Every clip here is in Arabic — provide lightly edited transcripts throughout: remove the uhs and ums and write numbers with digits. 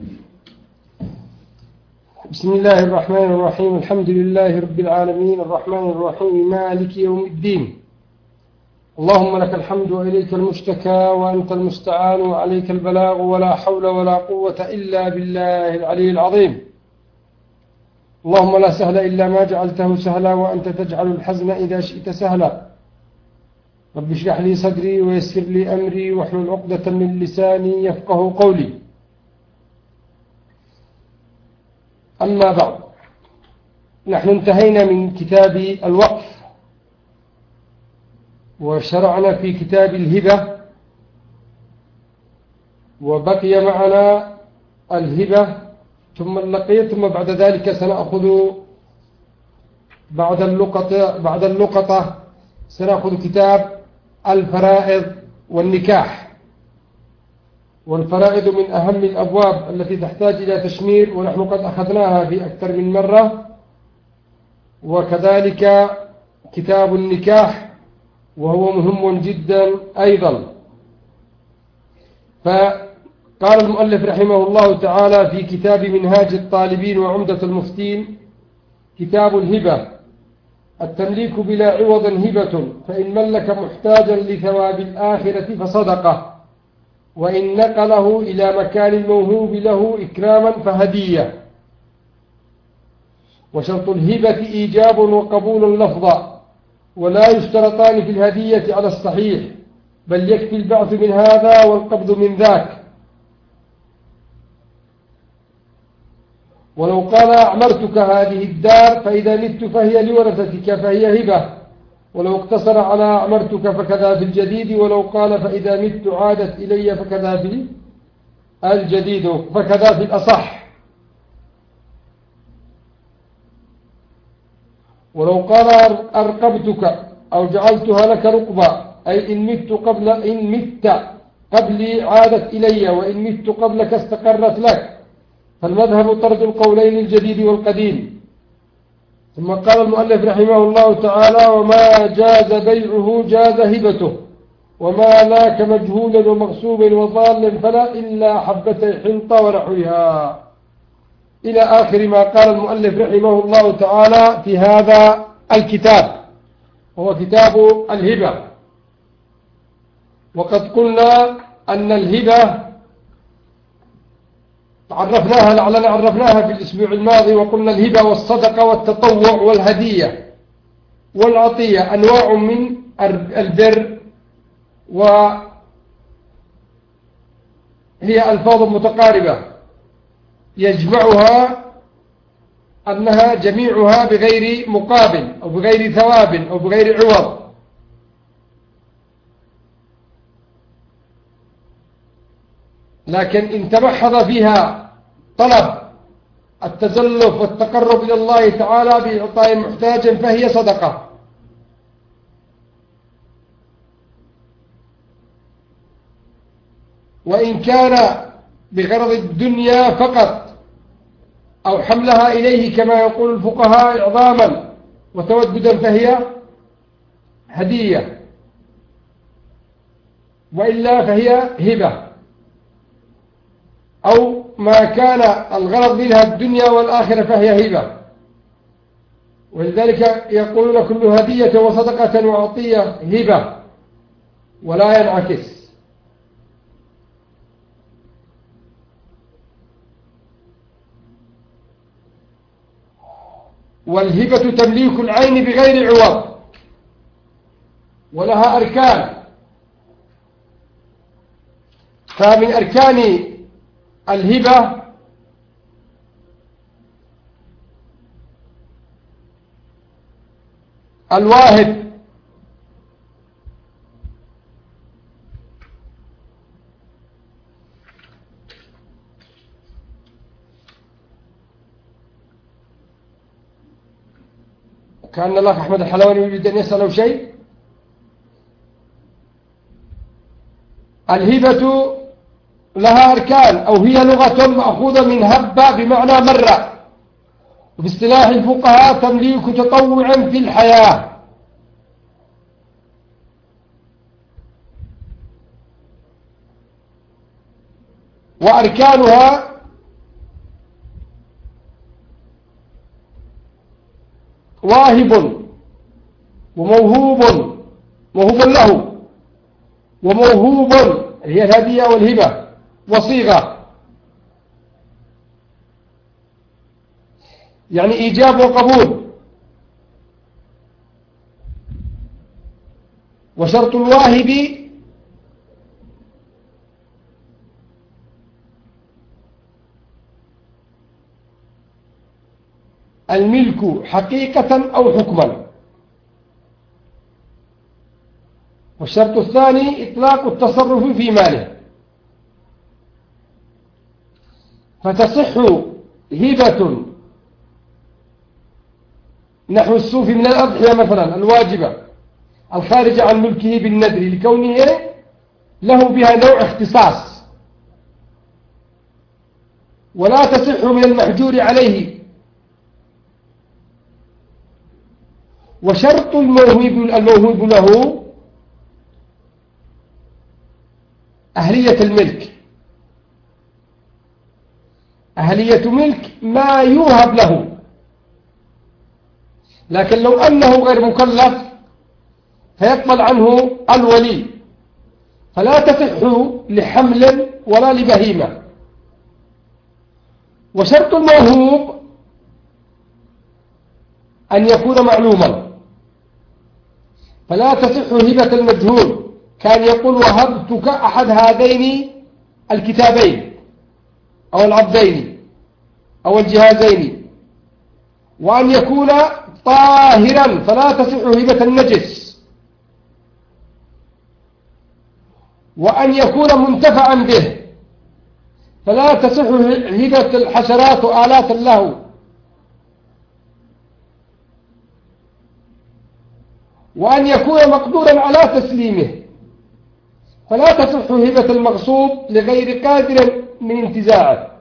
بسم الله الرحمن الرحيم. الحمد لله رب العالمين الرحمن الرحيم مالك يوم الدين. اللهم لك الحمد وإليك المشتكى وأنت المستعان وعليك البلاغ ولا حول ولا قوة إلا بالله العلي العظيم. اللهم لا سهل إلا ما جعلته سهلا وأنت تجعل الحزن إذا شئت سهلا. رب اشرح لي صدري ويسر لي أمري واحلل عقدة من لساني يفقه قولي. أما بعد، نحن انتهينا من كتاب الوقف وشرعنا في كتاب الهبة، وبقي معنا الهبة ثم اللقية، ثم بعد ذلك سنأخذ بعد اللقطة سنأخذ كتاب الفرائض والنكاح. والفرائض من أهم الأبواب التي تحتاج إلى تشمير، ونحن قد أخذناها في أكثر من مرة. وكذلك كتاب النكاح وهو مهم جدا أيضا. فقال المؤلف رحمه الله تعالى في كتاب منهاج الطالبين وعمدة المفتين: كتاب الهبة: التمليك بلا عوض هبة، فإن ملك محتاجا لثواب الآخرة فصدقه، وإن نقله إلى مكان الموهوب له إكراما فهدية. وشرط الهبة إيجاب وقبول لفظا، ولا يشترطان في الهدية على الصحيح، بل يكفي البعث من هذا والقبض من ذاك. ولو قال أعمرتك هذه الدار فإذا مت فهي لورثتك فهي هبة، ولو اقتصر على أعمرتك فكذا في الجديد، ولو قال فإذا مت عادت إلي فكذا في الجديد، فكذا في الأصح. ولو قال أرقبتك أو جعلتها لك رقبا، أي إن مت قبلي عادت إلي، وإن مت قبلك استقرت لك، فالمذهب طرد القولين الجديد والقديم. ثم قال المؤلف رحمه الله تعالى: وما جاز بيعه جاز هبته، وما لاك مجهولا ومغصوب وضال فلا إلا حبتي حنطة ونحوها، إلى آخر ما قال المؤلف رحمه الله تعالى في هذا الكتاب، هو كتاب الهبة. وقد قلنا أن الهبة عرفناها في الأسبوع الماضي، وقلنا الهبة والصدقة والتطوع والهدية والعطية أنواع من البر، وهي ألفاظ متقاربة يجمعها أنها جميعها بغير مقابل أو بغير ثواب أو بغير عوض. لكن إن تمحض فيها طلب التزلف والتقرب إلى الله تعالى بإعطاء محتاج فهي صدقة. وإن كان بغرض الدنيا فقط أو حملها إليه كما يقول الفقهاء إعظاما وتوددا فهي هدية، وإلا فهي هبة. أو ما كان الغرض منها الدنيا والآخرة فهي هبة. ولذلك يقولون كل هدية وصدقة وعطية هبة، ولا ينعكس. والهبة تمليك العين بغير عوض، ولها أركان. فمن أركان الهبة الواهب، كأن الأخ أحمد الحلواني يريد أن يسأله شيء. الهبة لها أركان، أو هي لغة مأخوذة من هب بمعنى مر، وباصطلاح الفقهاء تمليك تطوع في الحياة. وأركانها واهب وموهوب، موهوب له وموهوب هي الهدية والهبة، وصيغة يعني إيجاب وقبول. وشرط الواهب الملك حقيقة أو حكما. والشرط الثاني إطلاق التصرف في ماله. فتصح هبة نحو السوف من الأضحية مثلا الواجبة الخارجة عن ملكه بالندر لكونه له بها نوع اختصاص، ولا تصح من المحجور عليه. وشرط الموهوب له أهلية الملك، أهلية ملك ما يوهب له، لكن لو أنه غير مكلف فيقبل عنه الولي، فلا تصح لحمل ولا لبهيمة. وشرط الموهوب أن يكون معلوما، فلا تصح هبة المجهول، كان يقول وهبتك أحد هذين الكتابين أو العبدين أو الجهازين. وأن يكون طاهرا، فلا تصح هبة النجس. وأن يكون منتفعا به، فلا تصح هبة الحشرات وآلات اللهو. وأن يكون مقدورا على تسليمه، فلا تصح هبة المغصوب لغير قادر من انتزاعه.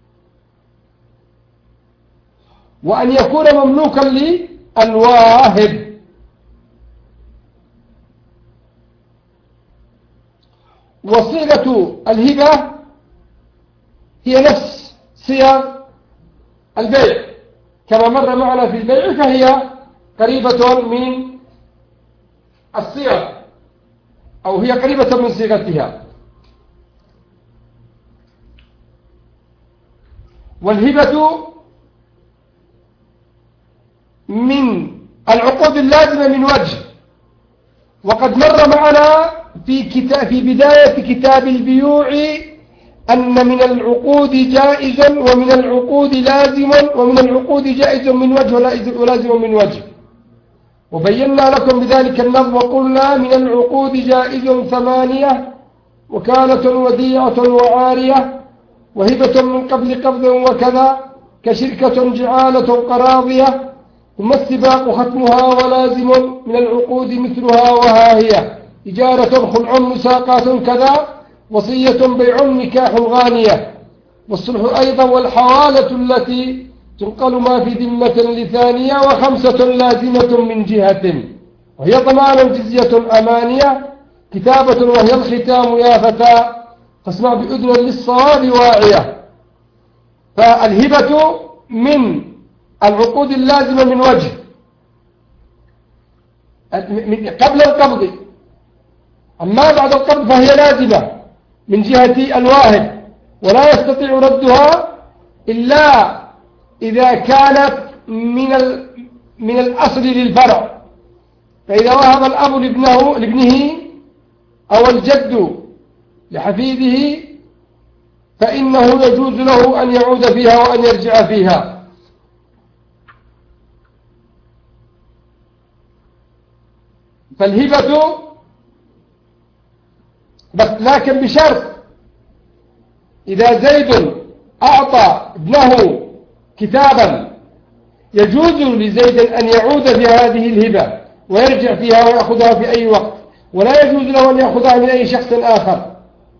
وأن يكون مملوكا للواهب. وصيغة الهبة هي نفس صيغ البيع كما مر معنا في البيع، فهي قريبة من الصيغ أو هي قريبة من صيغتها. والهبة من العقود اللازمة من وجه، وقد مر معنا في بداية كتاب البيوع أن من العقود جائز ومن العقود لازم ومن العقود جائز من وجه ولازم من وجه، وبينا لكم بذلك النظم وقلنا من العقود جائز 8 وكالة وديعة وعارية وهبة من قبل قبض وكذا كشركة جعالة قراضية، ثم السباق ختمها ولازم من العقود مثلها وها هي إجارة خلع مساقات كذا وصية بيع نكاح غانية، والصلح أيضا والحوالة التي تنقل ما في ذمة لثانية، و5 لازمة من جهة وهي ضمان جزية أمانية كتابة وهي الختام يا فتى فاسمع بأذن للصواب واعية. فالهبة من العقود اللازمة من وجه قبل القبض، أما بعد القبض فهي لازمة من جهة الواهب ولا يستطيع ردها إلا إذا كانت من الأصل للفرع. فإذا وهب الأب لابنه أو الجد لحفيده فإنه يجوز له أن يعود فيها وأن يرجع فيها. فالهبة بس لكن بشرط إذا زيد أعطى ابنه كتابا يجوز لزيد أن يعود في هذه الهبة ويرجع فيها ويأخذها في أي وقت، ولا يجوز له أن يأخذها من أي شخص آخر.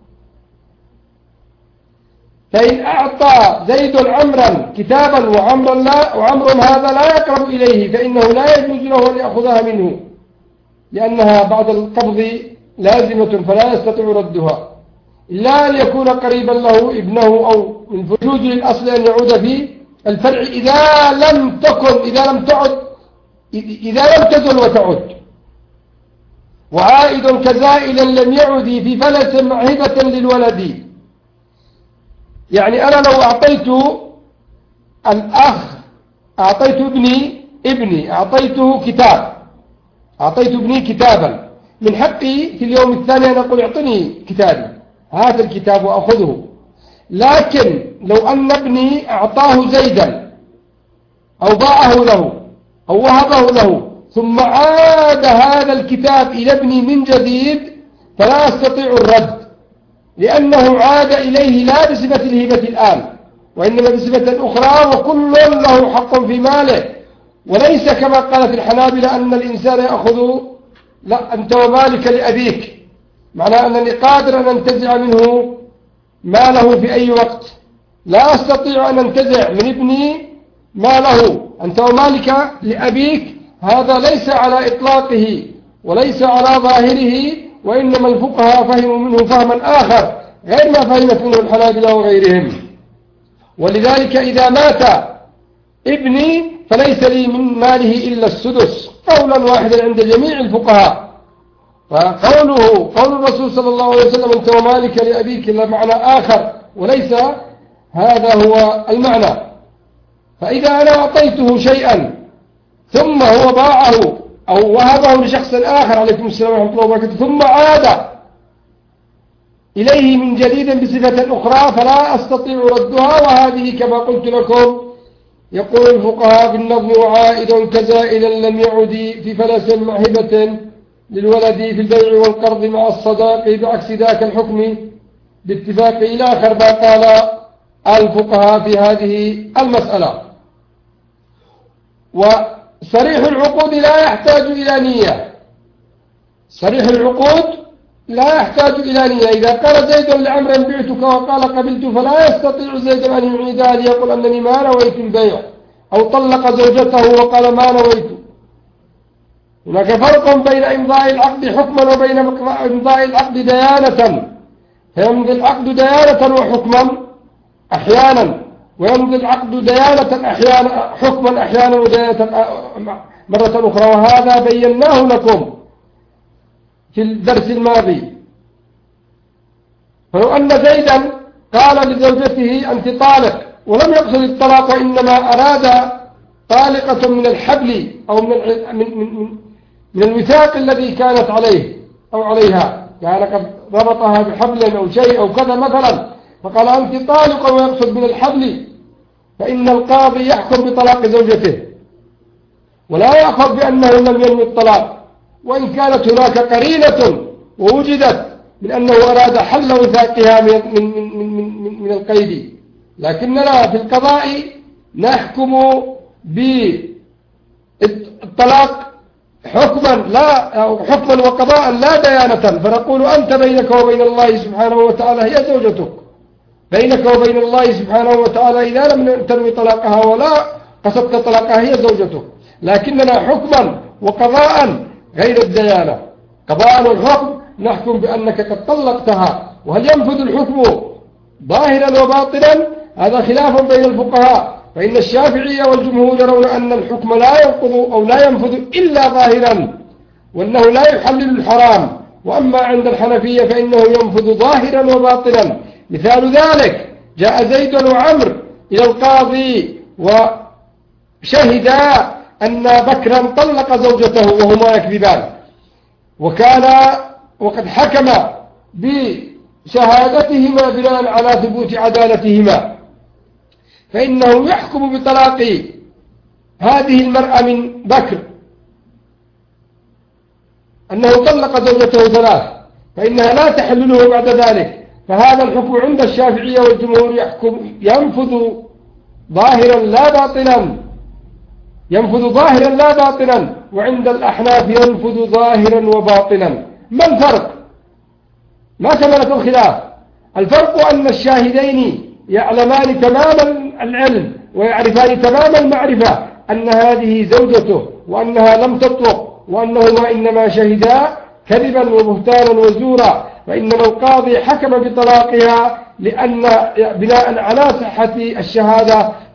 فإن أعطى زيد عمرا كتابا وعمر هذا لا يقرب إليه فإنه لا يجوز له أن يأخذها منه، لأنها بعد القبض لازمة فلا يستطيع ردها إلا أن يكون قريبا له ابنه أو من فجوز للأصل أن يعود في الفرع إذا لم تعد إذا لم تزل وتعد، وعائد كزائل لم يعد في فلس معهبة للولد. يعني أنا لو أعطيت الأخ، أعطيت ابني أعطيته كتاب، أعطيت ابني كتابا، من حقي في اليوم الثاني أن أقول اعطني كتابي، هذا الكتاب وأخذه. لكن لو أن ابني أعطاه زيدا أو باعه له أو وهبه له ثم عاد هذا الكتاب إلى ابني من جديد فلا أستطيع الرد، لأنه عاد إليه لا بصفة الهبة الآن وإنما بصفة أخرى، وكل له حق في ماله. وليس كما قالت الحنابلة أن الإنسان يأخذ، لا، أنت ومالك لأبيك، معناه أنني قادر أن أنتزع منه ماله في أي وقت. لا أستطيع أن أنتزع من ابني ماله، أنت ومالك لأبيك، هذا ليس على إطلاقه وليس على ظاهره، وإنما الفقهاء فهموا منه فهما آخر غير ما فهمت منه الحنابلة وغيرهم. ولذلك إذا مات ابني فليس لي من ماله إلا السدس، قولا واحدا عند جميع الفقهاء. فقوله قول الرسول صلى الله عليه وسلم أنت ومالك لأبيك لمعنى آخر، وليس هذا هو المعنى. فإذا أنا أعطيته شيئا ثم هو باعه أو وهبه لشخص آخر، عليكم السلام ورحمة الله وبركاته، ثم عاد إليه من جديد بصفة أخرى فلا أستطيع ردها. وهذه كما قلت لكم يقول الفقهاء في النظم وعائد كزائل لم يعد في فلس معهبة للولد في البيع والقرض مع الصداق بعكس ذاك الحكم باتفاق إلى آخر ما قال الفقهاء في هذه المسألة. وصريح العقود لا يحتاج إلى نية، صريح العقود لا يحتاج إلى نية. إذا قال زيد لعمر بعتك وقال قبلت فلا يستطيع زيد أن يعيدها ليقول أنني ما نويت البيع، أو طلق زوجته وقال ما نويت. هناك فرق بين إمضاء العقد حكما وبين إمضاء العقد ديانة. فيمضي العقد ديانة وحكما أحيانا، ويمضي العقد ديانة أحيانا، حكما أحيانا وديانة مرة أخرى، وهذا بيناه لكم في الدرس الماضي. فلو أن زيدا قال لزوجته أنت طالق ولم يقصد الطلاق وإنما أراد طالقة من الحبل أو من الوثاق الذي كانت عليه أو عليها، يعني قد ربطها بحبل أو شيء أو كذا مثلا، فقال أنت طالق ويقصد من الحبل، فإن القاضي يحكم بطلاق زوجته ولا يأخذ بأنه لم ينوي الطلاق، وإن كانت هناك قرينة ووجدت من أنه أراد حل وثاقها من القيد. لكننا في القضاء نحكم بالطلاق حكما وقضاء لا ديانة، فنقول أنت بينك وبين الله سبحانه وتعالى هي زوجتك، بينك وبين الله سبحانه وتعالى إذا لم تنوي طلاقها ولا قصدت طلاقها هي زوجتك. لكننا حكما وقضاء غير الديانة، قضاء والحكم نحكم بأنك قد طلقتها. وهل ينفذ الحكم ظاهرا وباطنا؟ هذا خلاف بين الفقهاء، فإن الشافعية والجمهور يرون أن الحكم لا ينقض أو لا ينفذ إلا ظاهرا، وأنه لا يحلل الحرام. وأما عند الحنفية فإنه ينفذ ظاهرا وباطنا. مثال ذلك جاء زيد وعمر إلى القاضي وشهدا أن بكرا طلق زوجته وهما يكذبان، وقد حكم بشهادتهما بناء على ثبوت عدالتهما، فإنه يحكم بطلاق هذه المرأة من بكر أنه طلق زوجته ثلاث، فإنها لا تحل له بعد ذلك. فهذا الحكم عند الشافعية والجمهور ينفذ ظاهرا لا باطنا، ينفذ ظاهرا لا باطنا، وعند الأحناف ينفذ ظاهرا وباطنا. ما الفرق؟ ما ثمرة الخلاف؟ الفرق أن الشاهدين يعلمان تمام العلم ويعرفان تمام المعرفة أن هذه زوجته وأنها لم تطلق، وأنهما إنما شهدا كذبا وبهتانا وزورا، وإنما القاضي حكم بطلاقها لأن بناء على صحة الشهادة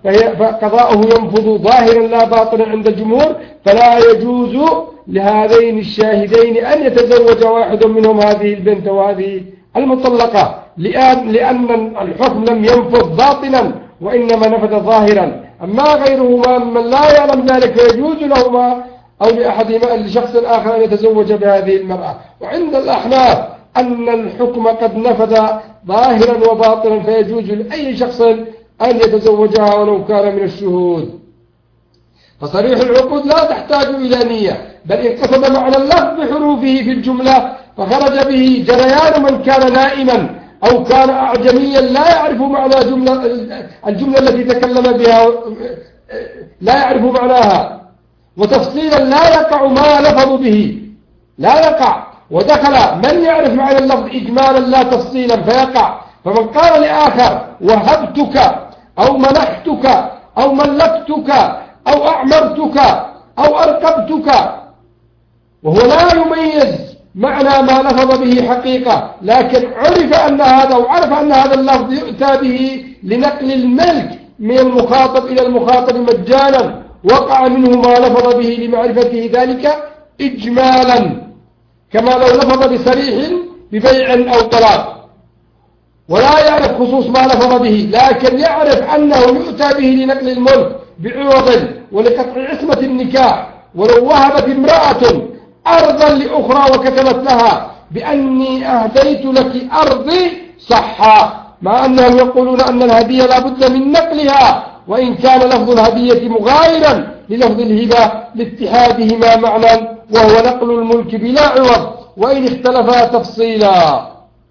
فقضاؤه ينفذ ظاهرا لا باطنا عند الجمهور، فلا يجوز لهذين الشاهدين أن يتزوج واحد منهم هذه البنت وهذه المطلقة، لأن الحكم لم ينفذ باطنا وإنما نفذ ظاهرا. أما غيرهما من لا يعلم ذلك فيجوز لهما أو لأحدهما لشخص آخر أن يتزوج بهذه المرأة. وعند الأحناف أن الحكم قد نفذ ظاهرا وباطنا، فيجوز لأي شخص أن يتزوجها ولو كان من الشهود. فصريح العقود لا تحتاج إلى نية، بل إن قصد معنى اللفظ بحروفه في الجملة فخرج به جريان من كان نائما أو كان أعجميا لا يعرف معنى الجملة التي تكلم بها، لا يعرف معناها، وتفصيلا لا يقع ما لفظ به، لا يقع، ودخل من يعرف معنى اللفظ إجمالا لا تفصيلا فيقع. فمن قال لآخر وهبتك أو منحتك أو ملكتك أو أعمرتك أو أرقبتك وهو لا يميز معنى ما لفظ به حقيقة، لكن عرف أن هذا وعرف أن هذا اللفظ يؤتى به لنقل الملك من المخاطب إلى المخاطب مجانا، وقع منه ما لفظ به لمعرفته ذلك إجمالا، كما لو لفظ بصريح ببيع أو طلاق ولا يعرف خصوص ما لفظ به، لكن يعرف أنه يؤتى به لنقل الملك بعوض ولقطع عصمة النكاح. ولو وهبت امرأة أرضا لأخرى وكتبت لها بأني أهديت لك أرضي صحا، مع أنهم يقولون أن الهدية لا بد من نقلها، وإن كان لفظ الهدية مغايرا للفظ الهبة لاتحادهما معنى وهو نقل الملك بلا عوض، وإن اختلفا تفصيلا.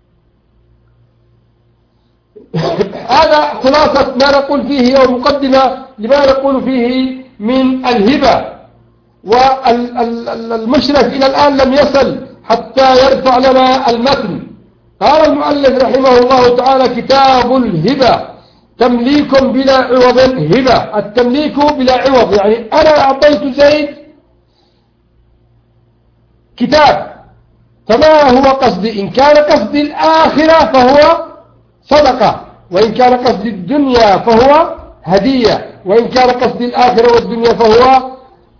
هذا خلاصة ما نقول فيه ومقدمة لما نقول فيه من الهبة. والمشرف إلى الآن لم يصل حتى يرفع لنا المتن. قال المؤلف رحمه الله تعالى: كتاب الهبة تمليك بلا عوض. هبة التمليك بلا عوض، يعني أنا أعطيت زيد كتاب، فما هو قصدي؟ إن كان قصدي الآخرة فهو صدقة، وإن كان قصدي الدنيا فهو هدية، وإن كان قصدي الآخرة والدنيا فهو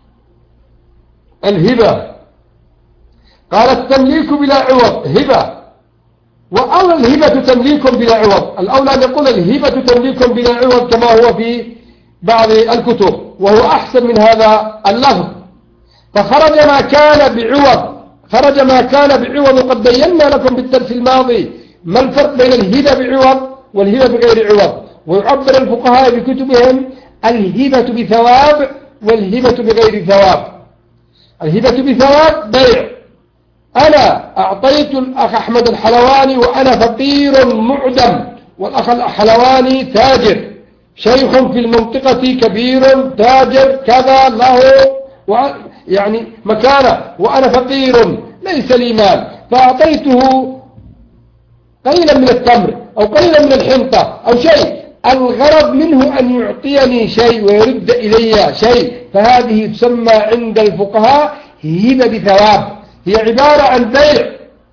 الهبة. قال التمليك بلا عوض هبة، وأولى الهبة تمليك بلا عوض. الأولى أن يقول الهبة تمليك بلا عوض كما هو في بعض الكتب، وهو أحسن من هذا اللفظ. فخرج ما كان بعوض، خرج ما كان بعوض، وقد بينا لكم بالدرس الماضي ما الفرق بين الهبة بعوض والهبة بغير عوض. ويعبر الفقهاء بكتبهم الهبة بثواب والهبة بغير ثواب. الهبة بثواب بيع، أنا أعطيت الأخ أحمد الحلواني وأنا فقير معدم، والأخ الحلواني تاجر شيخ في المنطقة كبير تاجر كذا له يعني مكانه، وأنا فقير ليس لي مال، فأعطيته قليلا من التمر أو قليلا من الحنطة أو شيء، الغرض منه أن يعطيني شيء ويرد إلي شيء، فهذه تسمى عند الفقهاء هبة بثواب، هي عبارة عن بيع،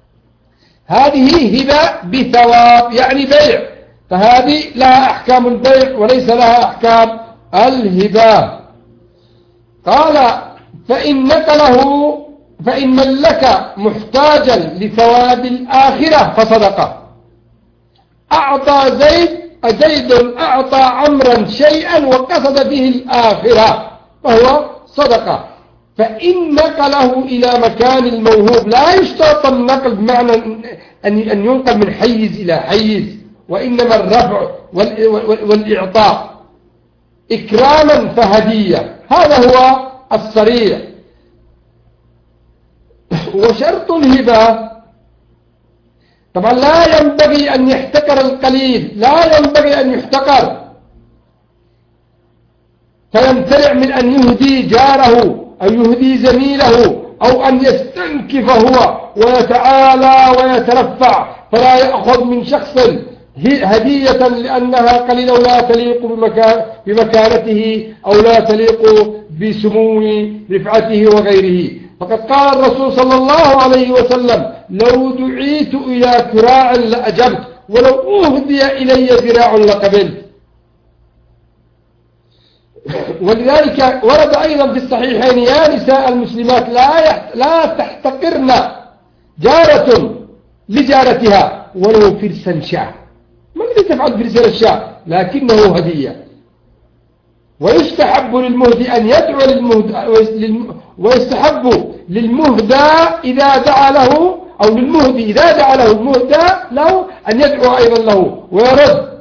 هذه هبة بثواب يعني بيع، فهذه لها أحكام البيع وليس لها أحكام الهبة. قال: فإن ملك محتاجا لثواب الآخرة فصدقه. أعطى زيد أعطى عمرا شيئا وقصد به الآخرة فهو صدقة. فإن نقله إلى مكان الموهوب، لا يشترط النقل بمعنى أن ينقل من حيز إلى حيز، وإنما الرفع والإعطاء إكراما فهدية، هذا هو الصريح. وشرط الهبة طبعا لا ينبغي أن يحتقر القليل، لا ينبغي أن يحتقر فيمتنع من أن يهدي جاره أو يهدي زميله، أو أن يستنكف هو ويتعالى ويترفع فلا يأخذ من شخص هدية لأنها قليلة ولا تليق بمكانته أو لا تليق بسمو رفعته وغيره. فقد قال الرسول صلى الله عليه وسلم: لو دعيت إلى كراع لأجبت، ولو أهدي إلي ذراع لقبلت. ولذلك ورد أيضا في الصحيحين: يا نساء المسلمات لا تحتقرن جارة لجارتها ولو فرسا شاة. ما الذي تفعل فرسا الشاة؟ لكنه هدية. ويستحب للمهدي أن يدعو ويستحب للمهدى إذا دعا له، أو للمهدي إذا دعا له المهدى له أن يدعو أيضا له ويرد.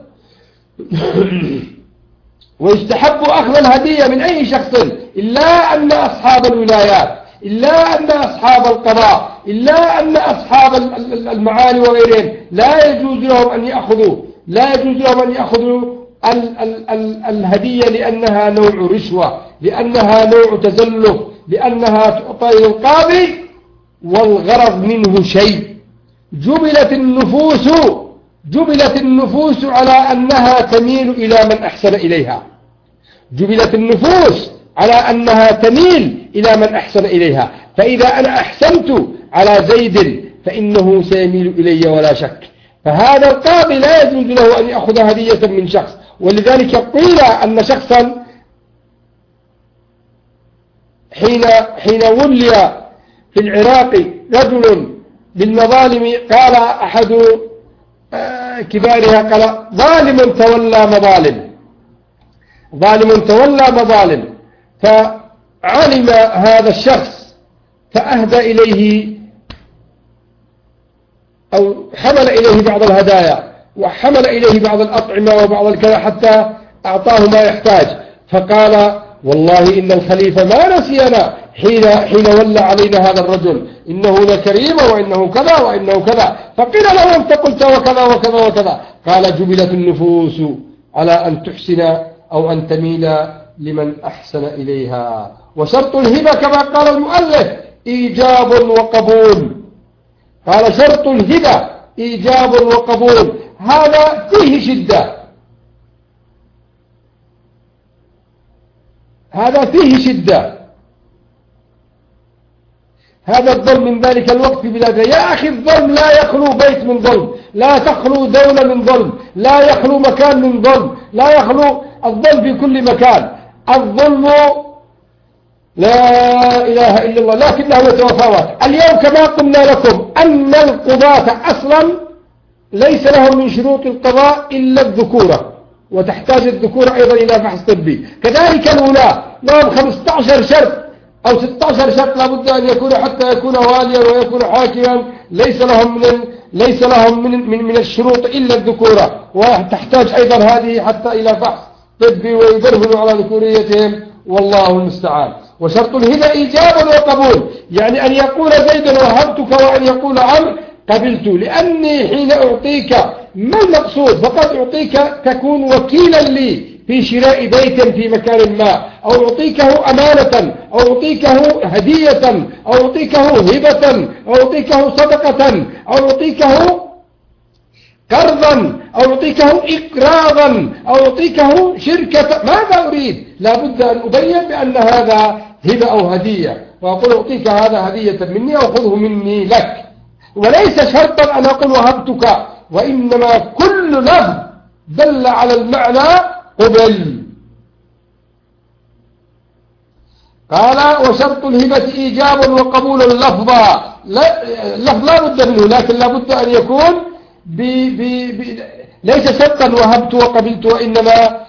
ويستحب أخذ الهدية من أي شخص، إلا أن أصحاب الولايات، إلا أن أصحاب القضاء، إلا أن أصحاب المعالي وغيرهم لا يجوز لهم أن يأخذوا الهدية، لأنها نوع رشوة، لأنها نوع تزلف، لأنها تعطى للقاضي والغرض منه شيء. جبلت النفوس على أنها تميل إلى من أحسن إليها. جبلت النفوس على أنها تميل إلى من أحسن إليها. فإذا أنا أحسنت على زيد فإنه سيميل إلي ولا شك. فهذا القاضي لا يجوز له أن يأخذ هدية من شخص. ولذلك قيل أن شخصا حين ولي في العراق رجل بالمظالم، قال أحد كبارها: قال ظالم تولى مظالم. فعلم هذا الشخص فأهدى إليه أو حمل إليه بعض الهدايا، وحمل إليه بعض الأطعمة وبعض الكذا، حتى أعطاه ما يحتاج. فقال: والله إن الخليفة ما نسينا حين ولى علينا هذا الرجل، إنه لكريم وإنه كذا وإنه كذا. فقيل له: أنت قلت وكذا وكذا وكذا. قال: جبلت النفوس على أن تحسن أو أن تميل لمن أحسن إليها. وشرط الهبة كما قال المؤلف إيجاب وقبول. قال: شرط الهبة إيجاب وقبول. هذا فيه شدة. هذا الظلم من ذلك الوقت في بلادنا. يا أخي، الظلم لا يخلو بيت من ظلم، لا تخلو دولة من ظلم، لا يخلو مكان من ظلم، لا يخلو الظلم في كل مكان. الظلم لا إله إلا الله، لكنه يتفاوت. اليوم كما قلنا لكم أن القضاة أصلا ليس لهم من شروط القضاء إلا الذكورة، وتحتاج الذكورة أيضا إلى فحص طبي. كذلك الولاة لهم 15 شرط أو 16 شرط لابد أن يكون حتى يكون واليا ويكون حاكما. ليس لهم من الشروط إلا الذكورة، وتحتاج أيضا هذه حتى إلى فحص طبي ويبرهنوا على ذكوريتهم، والله المستعان. وشرط الهبة إيجاب وقبول، يعني أن يقول زيد وهبتك، وأن يقول عمرو قبلت. لأني حين أعطيك، ما المقصود؟ فقد أعطيك تكون وكيلا لي في شراء بيت في مكان ما، أو أعطيكه أمانة، أو أعطيكه هدية، أو أعطيكه هبة، أو أعطيكه صدقة، أو أعطيكه قرضا، أو أعطيكه إقراضا، أو أعطيكه شركة. ماذا أريد؟ لابد أن أبين بأن هذا هبة أو هدية، وأقول أعطيك هذا هدية مني أو خذه مني لك. وليس شرطا أن أقول وهبتك، وإنما كل لفظ دل على المعنى قبل. قال: وشرط الهبة إيجاب وقبول اللفظة. اللفظ لا بد منه، لكن لا بد أن يكون ليس شرطا وهبت وقبلت، وإنما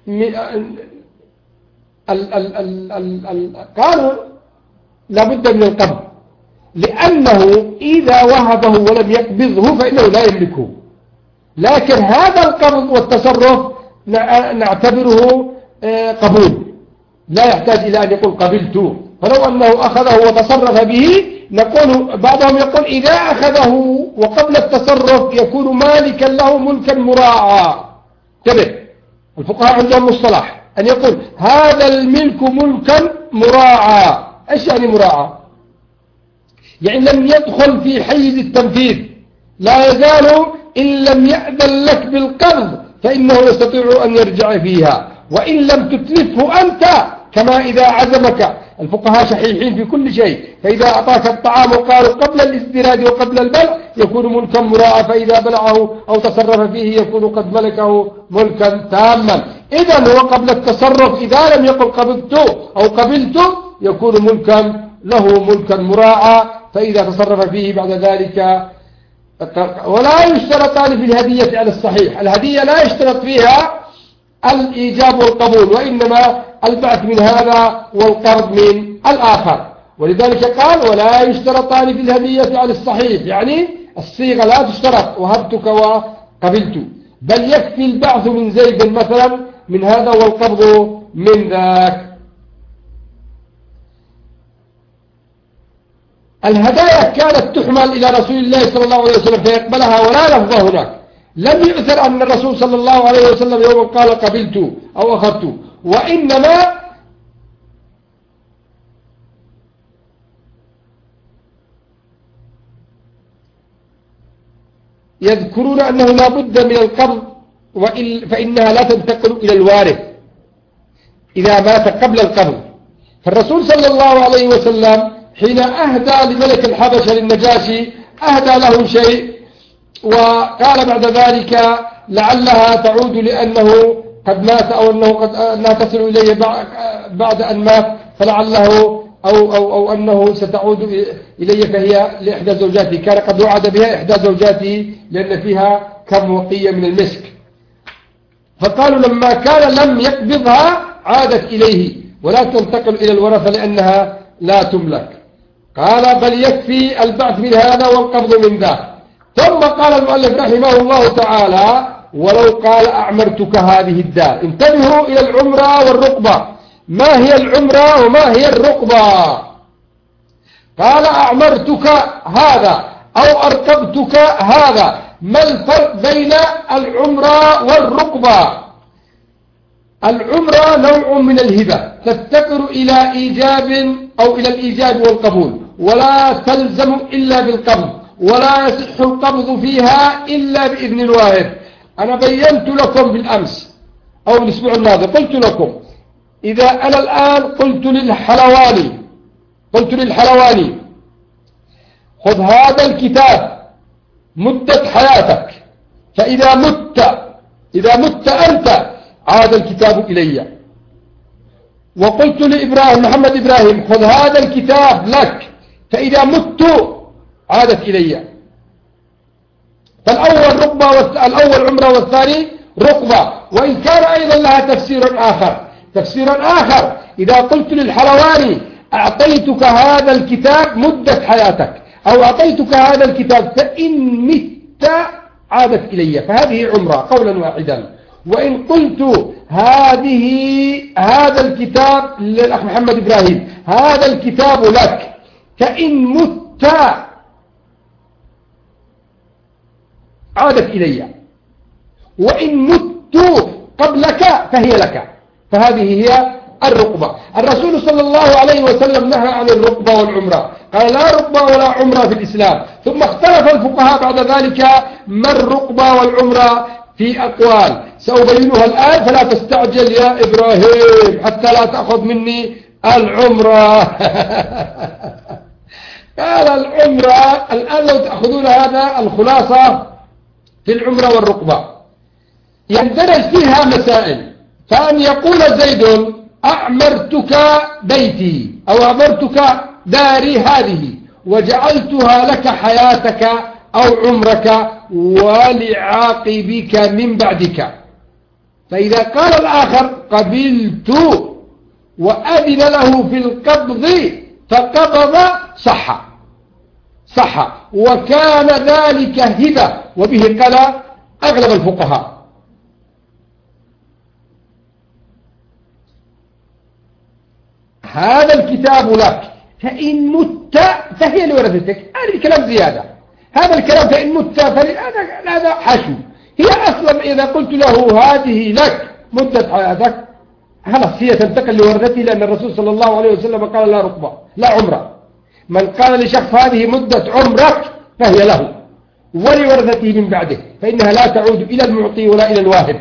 قالوا لا بد من القبض، لأنه إذا وهبه ولم يقبضه فإنه لا يملكه. لكن هذا القبض والتصرف نعتبره قبول، لا يحتاج إلى أن يقول قبلت. فلو أنه أخذه وتصرف به، نقول بعضهم يقول إذا أخذه وقبل التصرف يكون مالكا له ملكا مراعى. انتبه، الفقهاء عندهم مصطلح أن يقول هذا الملك ملكا مراعى. إيش يعني مراعى؟ يعني لم يدخل في حيز التنفيذ، لا يزال إن لم يأذن لك بالقرض فإنه يستطيع أن يرجع فيها، وإن لم تتلفه أنت، كما إذا عزمك. الفقهاء شحيحين في كل شيء، فإذا أعطاك الطعام وقالوا قبل الاستيراد وقبل البلع يكون ملكا مراعى، فإذا بلعه أو تصرف فيه يكون قد ملكه ملكا تاما. إذن هو قبل التصرف إذا لم يقل قبضت أو قبلت يكون ملكا له ملكا مراعى، فإذا تصرف فيه بعد ذلك. ولا يشترطان في الهدية على الصحيح، الهدية لا يشترط فيها الإيجاب والقبول، وإنما البعث من هذا والقرض من الآخر. ولذلك قال ولا يشترطان في الهدية على الصحيح، يعني الصيغة لا تشترط وهبتك وقبلت، بل يكفي البعث من زيد مثلا من هذا والقبض من ذاك. الهدايا كانت تحمل إلى رسول الله صلى الله عليه وسلم فيقبلها ولا لفظ هناك، لم يؤثر أن الرسول صلى الله عليه وسلم يوم قال قبلت أو أخذت، وإنما يذكرون أنه لا بد من القبض فإنها لا تنتقل إلى الوارث إذا مات قبل القبض. فالرسول صلى الله عليه وسلم حين أهدى لملك الحبشة للنجاشي أهدى له شيء، وقال بعد ذلك لعلها تعود لأنه قد مات أو أنها تصل إليه بعد أن مات، فلعله أو أنه ستعود إليه فهي لإحدى زوجاته، كان قد وعد بها إحدى زوجاته لأن فيها كم وقية من المسك. فقالوا لما كان لم يقبضها عادت إليه ولا تنتقل إلى الورثة لأنها لا تملك. قال بل يكفي البعث من هذا والقبض من ذا. ثم قال المؤلف رحمه الله تعالى ولو قال أعمرتك هذه الدار. انتبهوا إلى العمرة والرقبة، ما هي العمرة وما هي الرقبة؟ قال أعمرتك هذا أو أرقبتك هذا، ما الفرق بين العمرة والرقبة؟ العمرة نوع من الهبة تفتقر إلى إيجاب أو إلى الإيجاب والقبول، ولا تلزم إلا بالقبض، ولا يصح القبض فيها إلا بإذن الواهب. أنا بينت لكم بالأمس أو الأسبوع الماضي قلت لكم إذا أنا الآن قلت للحلواني خذ هذا الكتاب مدة حياتك، فإذا مت أنت عاد الكتاب إلي. وقلت لإبراهيم محمد إبراهيم خذ هذا الكتاب لك، فإذا مت عادت إلي. فالأول رقبة الأول عمرة والثاني رقبة، وإن كان أيضا لها تفسير آخر إذا قلت للحلواني أعطيتك هذا الكتاب مدة حياتك أو أعطيتك هذا الكتاب فإن مت عادت إلي، فهذه عمرة قولا واحدا. وإن قلت هذا الكتاب للأخ محمد إبراهيم هذا الكتاب لك، فإن مت عادت إلي، وإن مت قبلك فهي لك، فهذه هي الرقبة. الرسول صلى الله عليه وسلم نهى عن الرقبة والعمرة، قال لا رقبة ولا عمرة في الإسلام. ثم اختلف الفقهاء بعد ذلك ما الرقبة والعمرة في أقوال سأبينها الآن، فلا تستعجل يا إبراهيم حتى لا تأخذ مني العمرة. قال العمرة الآن لو تأخذون هذا الخلاصة في العمرة والرقبة يندرج فيها مسائل. فأن يقول زيد أعمرتك بيتي أو أعمرتك داري هذه وجعلتها لك حياتك أو عمرك ولعاقبك من بعدك. فإذا قال الآخر قبلت وأذن له في القبض فقبض صح وكان ذلك هبة، وبه قال أغلب الفقهاء. هذا الكتاب لك فإن مت فهي لورثتك، هذا الكلام زيادة، هذا الكلام فإن مت هذا حشو. هي أصلا إذا قلت له هذه لك مدة حياتك خلاص هي تنتقل لورثته، لأن الرسول صلى الله عليه وسلم قال لا رقبة لا عمرة. من قال لشخص هذه مدة عمرك فهي له ولورثته من بعده، فإنها لا تعود إلى المعطي ولا إلى الواهب.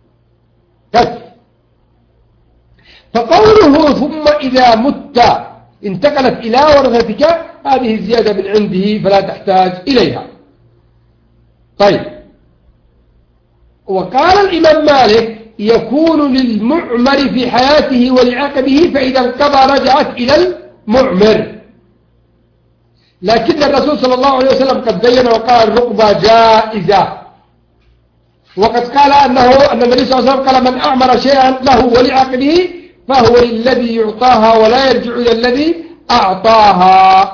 فقوله ثم إذا مت انتقلت إلى ورثتك هذه الزيادة من عنده فلا تحتاج إليها. طيب، وقال الإمام مالك يكون للمعمر في حياته ولعقبه، فإذا انقضى رجعت إلى المعمر. لكن الرسول صلى الله عليه وسلم قد بين وقال الرقبة جائزة، وقد قال أن النبي صلى الله عليه وسلم قال من أعمر شيئا له ولعقبه فهو للذي يعطاها ولا يرجع إلى الذي أعطاها،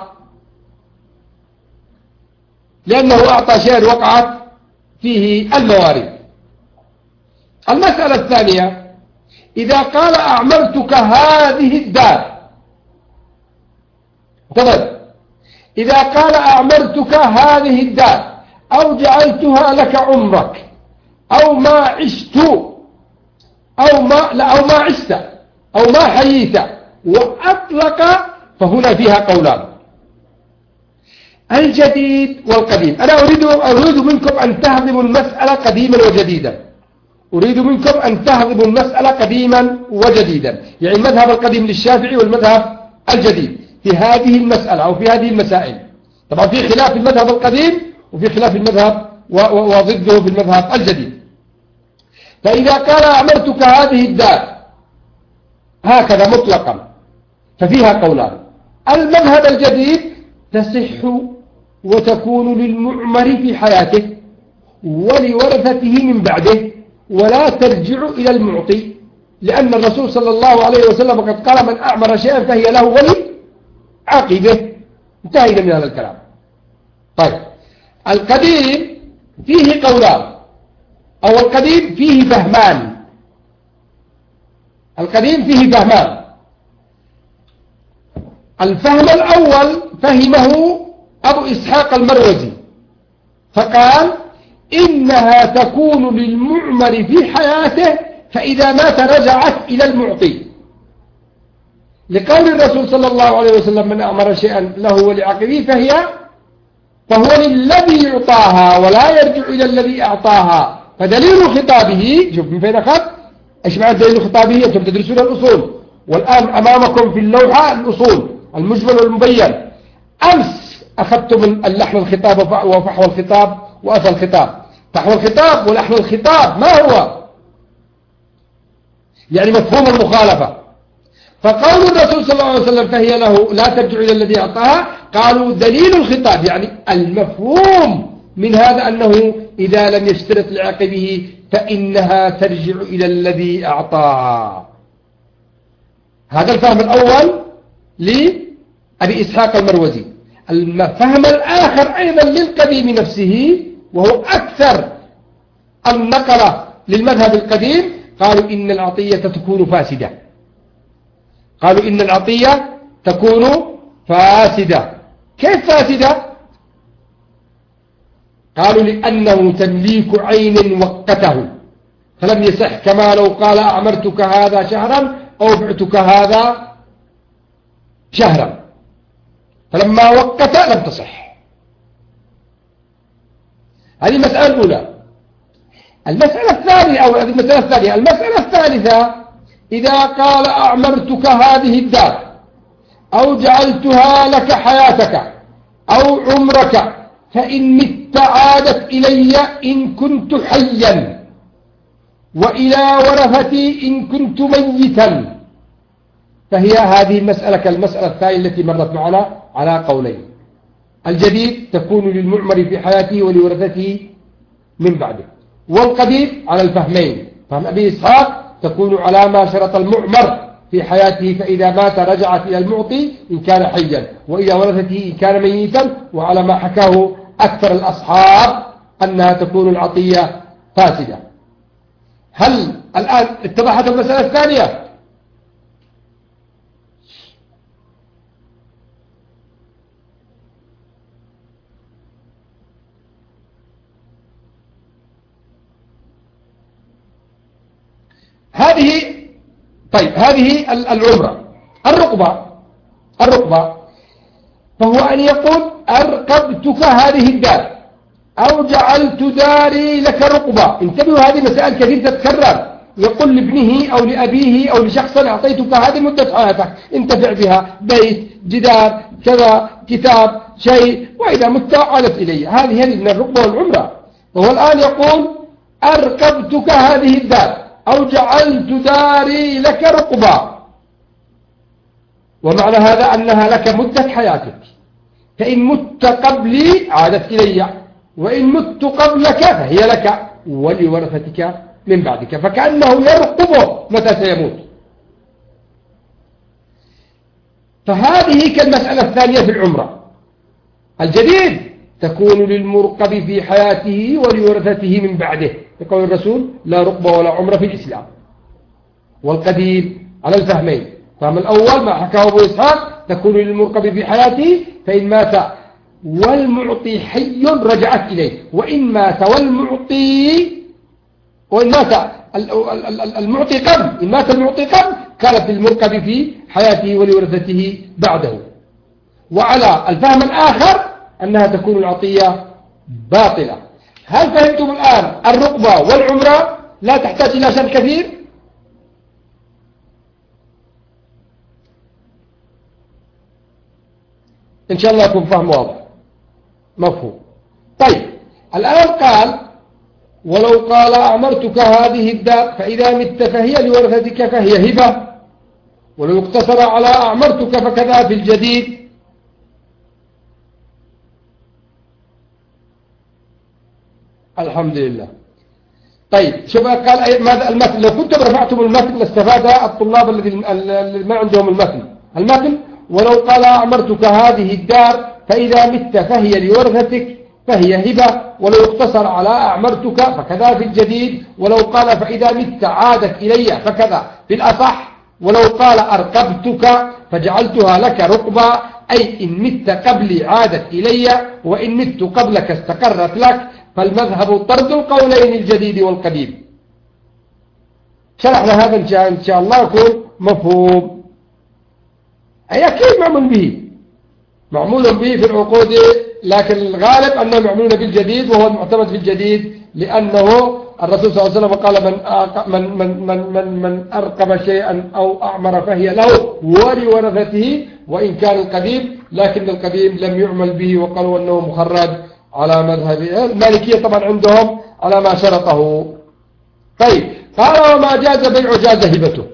لأنه أعطى شيئا وقعت فيه الموارد. المسألة الثانية: إذا قال أعمرتك هذه الدار، تفضل، إذا قال أعمرتك هذه الدار أو جعلتها لك عمرك أو ما عشت أو ما عشت أو ما حييت وأطلق، فهنا فيها قولان: الجديد والقديم. أنا أريد منكم أن تهضموا المسألة قديما وجديدا، أريد منكم أن تهضموا المسألة قديما وجديدا، يعني المذهب القديم للشافعي والمذهب الجديد في هذه المسألة أو في هذه المسائل. طبعا في خلاف في المذهب القديم وفي خلاف المذهب وضده في المذهب الجديد. فإذا قال أعمرتك هذه الدار هكذا مطلقا ففيها قولان: المذهب الجديد تصح وتكون للمعمر في حياته ولورثته من بعده ولا ترجع إلى المعطي، لأن الرسول صلى الله عليه وسلم قد قال من أعمر شيئا فهي له ولي عقبه. انتهينا من هذا الكلام. طيب، القديم فيه قولان، أو القديم فيه فهمان. القديم فيه فهمان. الفهم الأول فهمه أبو إسحاق المروزي، فقال إنها تكون للمعمر في حياته، فإذا مات رجعت إلى المعطي، لقول الرسول صلى الله عليه وسلم من أعمر شيئا له ولعقبه فهو للذي يعطاها ولا يرجع إلى الذي أعطاها. فدليل خطابه، شوف من فين أخذ، إيش معنى دليل خطابه؟ أنتم تدرسون الأصول، والآن أمامكم في اللوحة الأصول المجمل والمبين. أمس أخذتم اللحن الخطاب وفحوى الخطاب وأثى الخطاب. فحوى الخطاب ولحن الخطاب ما هو؟ يعني مفهوم المخالفة. فقول الرسول صلى الله عليه وسلم فهي له لا ترجع إلى الذي أعطاها، قالوا دليل الخطاب يعني المفهوم من هذا أنه إذا لم يشترط لعقبه فإنها ترجع إلى الذي أعطاها. هذا الفهم الأول لأبي إسحاق المروزي. الفهم الآخر أيضا للقديم نفسه، وهو أكثر النقلة للمذهب القديم، قالوا إن العطية تكون فاسدة. قالوا إن العطية تكون فاسدة. كيف فاسدة؟ قالوا لأنه تمليك عين وقته، فلم يصح، كما لو قال أعمرتك هذا شهرا أو بعتك هذا شهرا، فلما وقت لم تصح. هذه المسألة الأولى. المسألة الثانية المسألة الثالثة: إذا قال أعمرتك هذه الدار أو جعلتها لك حياتك أو عمرك فإن مت عادت إلي إن كنت حيا وإلى ورثتي إن كنت ميتا. فهي هذه المسألة كالمسألة الثانية التي مرت معنا على قولين: الجديد تكون للمعمر في حياته ولورثته من بعده، والقديم على الفهمين. فهم أبي إسحاق تكون على ما شرط المعمر في حياته، فإذا مات رجعت إلى المعطي إن كان حيا وإلى ورثته إن كان ميتا، وعلى ما حكاه أكثر الأصحاب أنها تكون العطية فاسدة. هل الآن اتضحت المسألة الثانية؟ هذه العمرة. الرقبة فهو أن يقول أرقبتك هذه الدار أو جعلت داري لك رقبة. انتبهوا، هذه مسائل كثير تتكرر. يقول لابنه أو لأبيه أو لشخص أعطيتك هذه مدة حياتك انتفع بها، بيت، جدار، كذا، كتاب، شيء، وإذا مت عادت إلي. هذه من الرقبة والعمرة. وهو الآن يقول أرقبتك هذه الدار أو جعلت داري لك رقبا. ومعنى هذا أنها لك مدة حياتك، فإن مت قبلي عادت إلي، وإن مت قبلك فهي لك ولورثتك من بعدك. فكأنه يرقبه متى سيموت. فهذه كالمسألة الثانية في العمرة. الجديد تكون للمرقب في حياته ولورثته من بعده، يقول الرسول: لا رقبة ولا عمرة في الإسلام. والقديم على الفهمين، فهم الأول ما حكاه أبو إسحاق تكون للمرقب في حياته، فإن مات والمعطي حي رجعت إليه، وإن مات المعطي قبل، إن مات المعطي قبل كانت للمرقب في حياته ولورثته بعده. وعلى الفهم الآخر أنها تكون العطية باطلة. هل فهمتم الآن الرقبة والعمرة لا تحتاج إلى شرح كثير؟ إن شاء الله يكون فهم واضح مفهوم. طيب الآن قال: ولو قال أعمرتك هذه الدار فإذا مت فهي لورثتك فهي هبة. ولو اقتصر على أعمرتك فكذا في الجديد. الحمد لله. طيب شوف قال ماذا المثل. لو كنتم رفعتم المثل لاستفاد الطلاب الذين ما عندهم المثل: ولو قال أعمرتك هذه الدار فإذا مت فهي لورثتك فهي هبة. ولو اقتصر على أعمرتك فكذا في الجديد. ولو قال فإذا مت عادت إلي فكذا في الأصح. ولو قال أرقبتك فجعلتها لك رقبا، أي إن مت قبلي عادت إلي، وإن مت قبلك استقرت لك. فالمذهب طرد القولين الجديد والقديم. شرحنا هذا إن شاء الله يكون مفهوم. أي أكيد معمول به في العقود، لكن الغالب أنه معمول بالجديد، وهو المعتمد في الجديد، لأنه الرسول صلى الله عليه وسلم قال: من أرقب شيئا أو أعمر فهي له ولورثته، وإن كان القديم، لكن القديم لم يعمل به، وقالوا أنه مخرج على مذهب المالكية طبعا عندهم على ما شرطه. طيب قال: وما جاز بيع جاز هبته.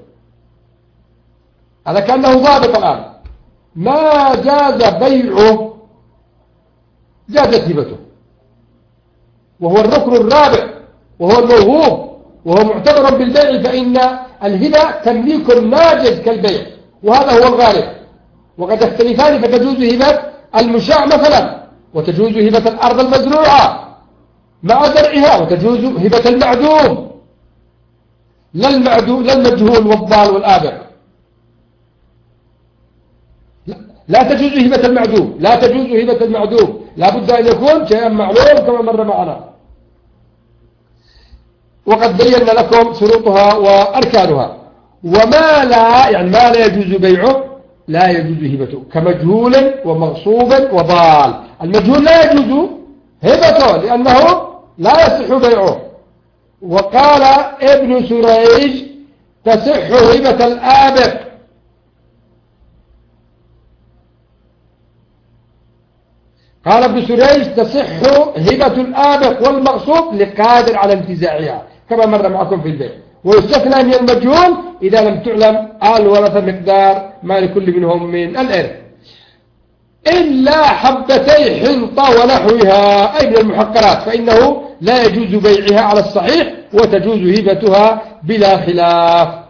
هذا كأنه ضابط الآن. ما جاز بيعه جازت هبته، وهو الركن الرابع، وهو الموهوب، وهو معتبر بالبيع، فإن الهبة تمليك ناجز كالبيع، وهذا هو الغالب. وقد يختلفان، فتجوز هبة المشاع مثلا، وتجوز هبة الأرض المزروعة مع زرعها، وتجوز هبة المعدوم، لا المجهول والضال والآبق. لا تجوز هبة المعدوم، لا بد أن يكون شيئا معلوم كما مر معنا، وقد بينا لكم شروطها وأركانها. وما لا يجوز بيعه لا يجوز هبته، كمجهول ومغصوب وضال. المجهول لا يجوز هبته لأنه لا يصح بيعه. وقال ابن سريج: تصح هبة الآبق. قال ابن سريج: تصح هبة الآبق والمغصوب لقادر على انتزاعها، كما مر معكم في البيت. ويستثنى من المجهول إذا لم تعلم الورثة مقدار ما لكل منهم من الإرث، إلا حبتي حنطة ونحوها، أي من المحقرات، فإنه لا يجوز بيعها على الصحيح، وتجوز هبتها بلا خلاف.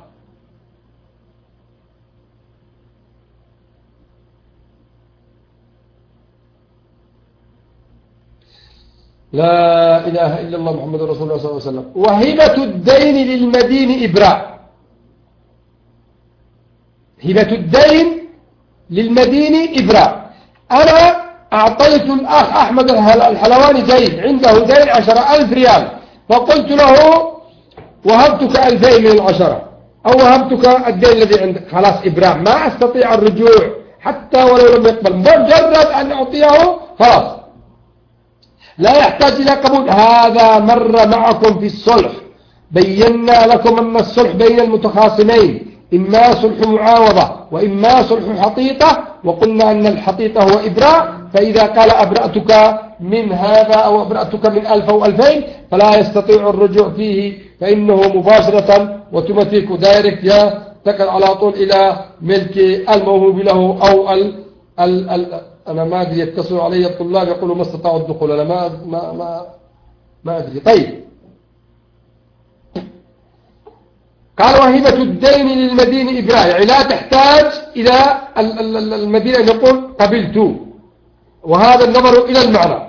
لا إله إلا الله محمد رسول الله صلى الله عليه وسلم. وهبة الدين للمدين إبراء. هبة الدين للمدين إبراء. أنا أعطيت الأخ أحمد الحلواني دين، عنده دين 10,000 ريال، فقلت له: وهبتك 2000 من 10، أو وهبتك الدين الذي عندك. خلاص إبراء، ما أستطيع الرجوع حتى ولو لم يقبل، مجرد أن أعطيه خلاص، لا يحتاج إلى قبول. هذا مر معكم في الصلح، بينا لكم أن الصلح بين المتخاصمين إما صلح معاوضة وإما صلح حطيطة، وقلنا أن الحطيطة هو إبراء. فإذا قال: أبرأتك من هذا أو أبرأتك من 1000 أو 2000، فلا يستطيع الرجوع فيه فإنه مباشرة اوتوماتيك ودايركت ينتقل على طول إلى ملك الموهوب له أو أنا ما أدري، يتصل علي الطلاب يقولوا ما استطاعوا الدخول، أنا ما أدري. طيب، قال وهبة الدين للمدين إجراء، يعني لا تحتاج إلى المدينة أن يقول قبلت، وهذا النظر إلى المعنى.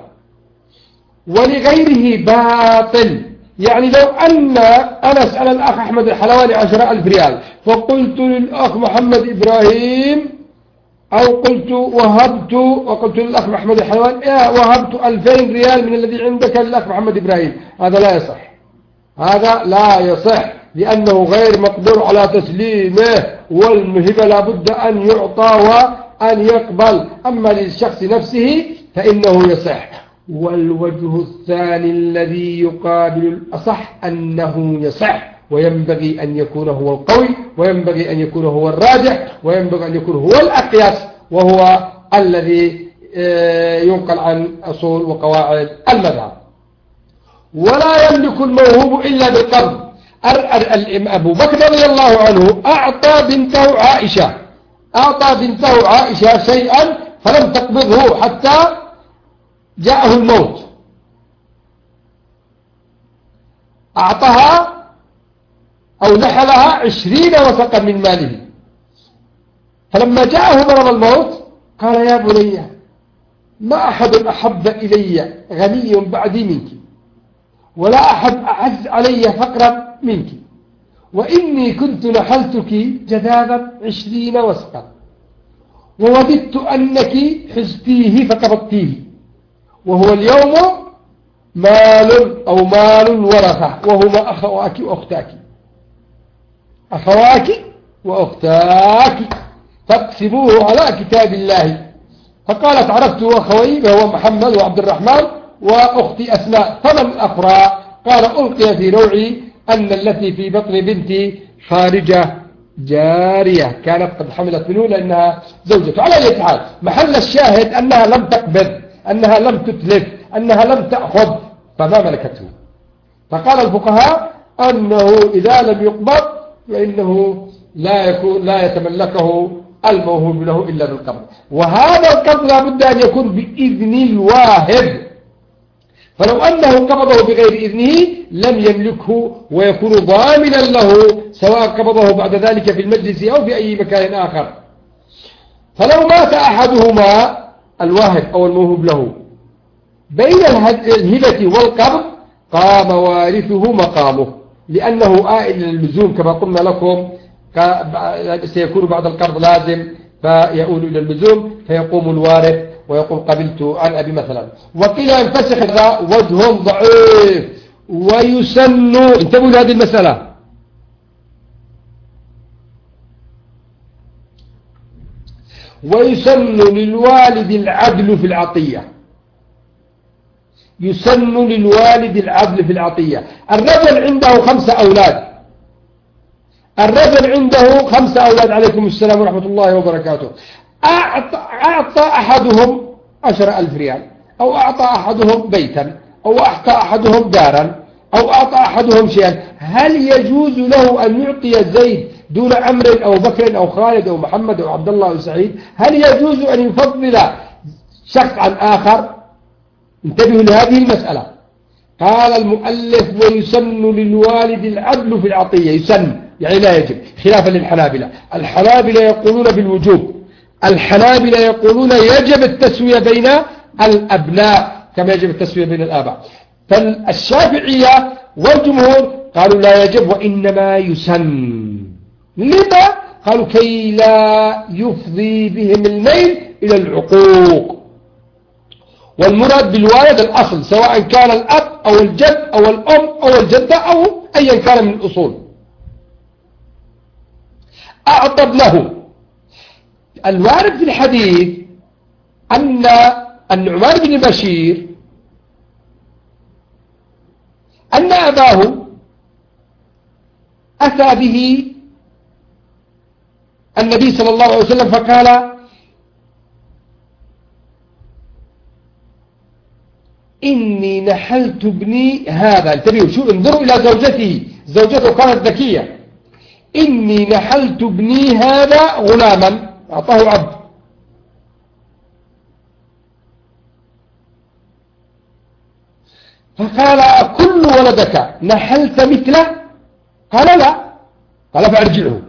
ولغيره باطل، يعني لو أن أنا أسأل الأخ أحمد الحلواني 10,000 ريال، فقلت للأخ محمد إبراهيم أو قلت وقلت للأخ محمد الحلواني وهبت 2000 ريال من الذي عندك للأخ محمد إبراهيم، هذا لا يصح، هذا لا يصح، لأنه غير مقدور على تسليمه، والمهبة لابد أن يعطى وأن يقبل. أما للشخص نفسه فإنه يصح. والوجه الثاني الذي يقابل الأصح أنه يصح، وينبغي أن يكون هو القوي، وينبغي أن يكون هو الراجح، وينبغي أن يكون هو الأقياس، وهو الذي ينقل عن أصول وقواعد المذهب. ولا يملك الموهوب إلا بالقبض. أبو بكر رضي الله عنه أعطى بنته عائشة شيئا فلم تقبضه حتى جاءه الموت، أعطاها أو نحلها 20 وثقا من ماله، فلما جاءه مرض الموت قال يا بني ما أحد أحب إلي غني بعدي منك، ولا أحد أعز علي فقرا منك، وإني كنت نحلتك جذابا 20 وثقا، ووددت أنك حزتيه فقبضتيه، وهو اليوم مال ورثة، وهما أخواك وأختاك فاقسموه على كتاب الله. فقالت عرفت أخوي وهو محمد وعبد الرحمن وأختي أسماء، فمن الأخرى؟ قال ألقي في روعي أن التي في بطن بنتي خارجة جارية كانت قد حملت منه لأنها زوجته. على أي حال محل الشاهد أنها لم تقبض، أنها لم تتلف، أنها لم تأخذ، فما ملكته. فقال الفقهاء أنه إذا لم يقبض فإنه لا يتملكه الموهوب له إلا بالقبض، وهذا القبض لا بد أن يكون بإذن الواهب، فلو أنه قبضه بغير إذنه لم يملكه ويكون ضامنا له، سواء قبضه بعد ذلك في المجلس أو في أي مكان آخر. فلو مات أحدهما الواهب أو الموهوب له بين الهبة والقبض قام وارثه مقامه، لأنه آئل للزوم كما قلنا لكم، سيكون بعد القبض لازم فيؤول إلى اللزوم، فيقوم الوارث ويقول قبلت عن أبي مثلا. وقيل ينفسخ هذا وجه ضعيف ويسن، انتبهوا لهذه المسألة، ويسن للوالد العدل في العطية. يسن للوالد العدل في العطية. الرجل عنده 5 أولاد، عليكم السلام ورحمة الله وبركاته. أعطى أحدهم 10,000 ريال، أو أعطى أحدهم بيتا، أو أعطى أحدهم دارا، أو أعطى أحدهم شيئا، هل يجوز له أن يعطي زيد دون عمرو أو بكر أو خالد أو محمد أو عبد الله أو سعيد؟ هل يجوز أن يفضل شخص عن آخر؟ انتبهوا لهذه المسألة. قال المؤلف ويسن للوالد العدل في العطية. يسن يعني لا يجب، خلافا للحنابلة. الحنابلة يقولون بالوجوب، الحنابلة يقولون يجب التسوية بين الأبناء كما يجب التسوية بين الآباء. فالشافعية والجمهور قالوا لا يجب وإنما يسن. لما؟ قالوا كي لا يفضي بهم الميل إلى العقوق. والمراد بالوالد الأصل، سواء كان الأب أو الجد أو الأم أو الجدة أو أيا كان من الأصول. أعطى ابنه. الوارد في الحديث أن النعمان بن بشير أن أباه أتى به النبي صلى الله عليه وسلم فقال إني نحلت ابني هذا. انتبهوا، انظروا إلى زوجته، زوجته كانت ذكية، إني نحلت ابني هذا غلاما، أعطاه عبد، فقال كل ولدك نحلت مثله؟ قال لا، قال فأرجعه.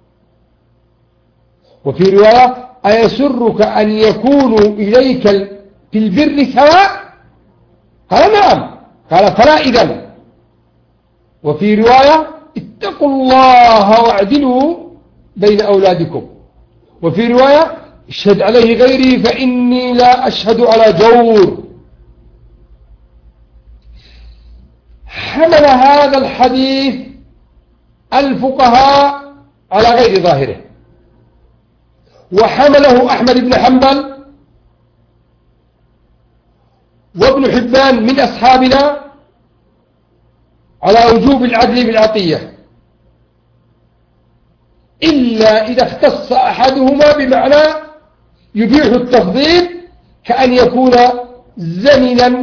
وفي رواية أيسرك أن يكونوا إليك في البر سواء؟ قال نعم، قال فلا إذن. وفي رواية اتقوا الله واعدلوا بين أولادكم. وفي رواية اشهد عليه غيري فإني لا أشهد على جور. حمل هذا الحديث الفقهاء على غير ظاهره، وحمله أحمد بن حنبل وابن حبان من أصحابنا على وجوب العدل بالعطية، إلا إذا اختص أحدهما بمعنى يبيح التفضيل، كأن يكون زمنا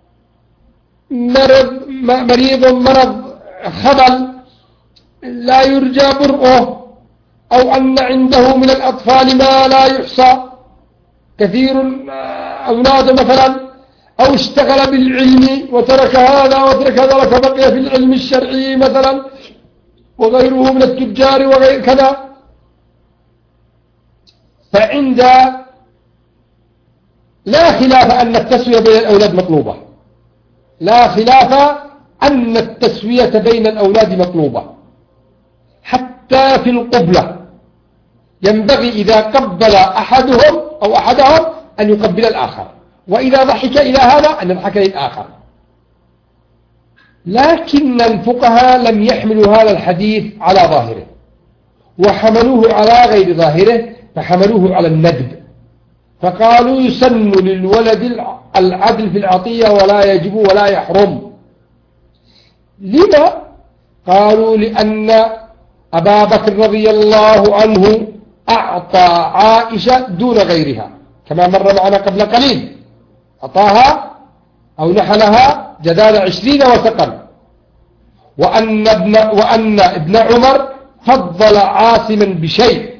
مريض مرض خبل لا يرجى برؤه، أو أن عنده من الأطفال ما لا يحصى كثير أولاده مثلا، أو اشتغل بالعلم وترك هذا وترك هذا فبقي في العلم الشرعي مثلا، وغيره من التجار وغير كذا. فعند لا خلاف أن التسوية بين الأولاد مطلوبة، لا خلاف أن التسوية بين الأولاد مطلوبة، حتى في القبلة ينبغي إذا قبل أحدهم أو أحدهم أن يقبل الآخر، وإذا ضحك إلى هذا أن يضحك للآخر. لكن الفقهاء لم يحملوا هذا الحديث على ظاهره، وحملوه على غير ظاهره، فحملوه على الندب، فقالوا يسن للولد العدل في العطية ولا يجب ولا يحرم. لما؟ قالوا لأن أبا بكر رضي الله عنه أعطى عائشة دون غيرها، كما مر معنا قبل قليل، أعطاها أو نحلها جدال 20 وثقا. وأن ابن عمر فضل عاصما بشيء،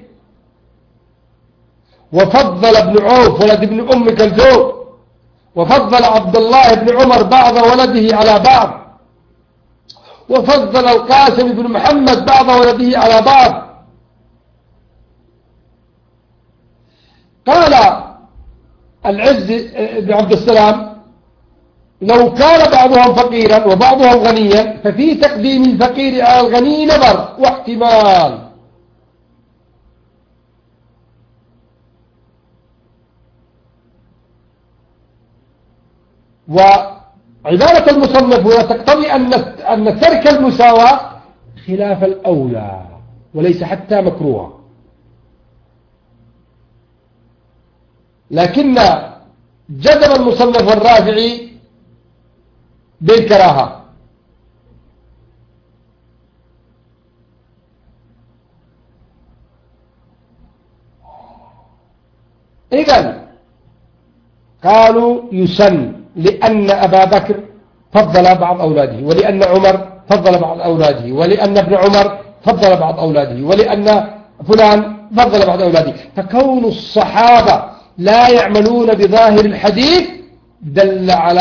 وفضل ابن عوف ولد ابن أم كلثوم، وفضل عبد الله بن عمر بعض ولده على بعض، وفضل القاسم بن محمد بعض ولده على بعض. قال العز بن عبد السلام لو كان بعضهم فقيرا وبعضهم غنيا ففي تقديم الفقير على الغني نظر واحتمال. وعبارة المصنف هنا تقتضي أن ترك المساواة خلاف الأولى وليس حتى مكروه، لكن جزم المصنف الرافعي بالكراهة. إذن قالوا يسن لأن أبا بكر فضل بعض أولاده، ولأن عمر فضل بعض أولاده، ولأن ابن عمر فضل بعض أولاده، ولأن فلان فضل بعض أولاده. فكون الصحابة لا يعملون بظاهر الحديث دل على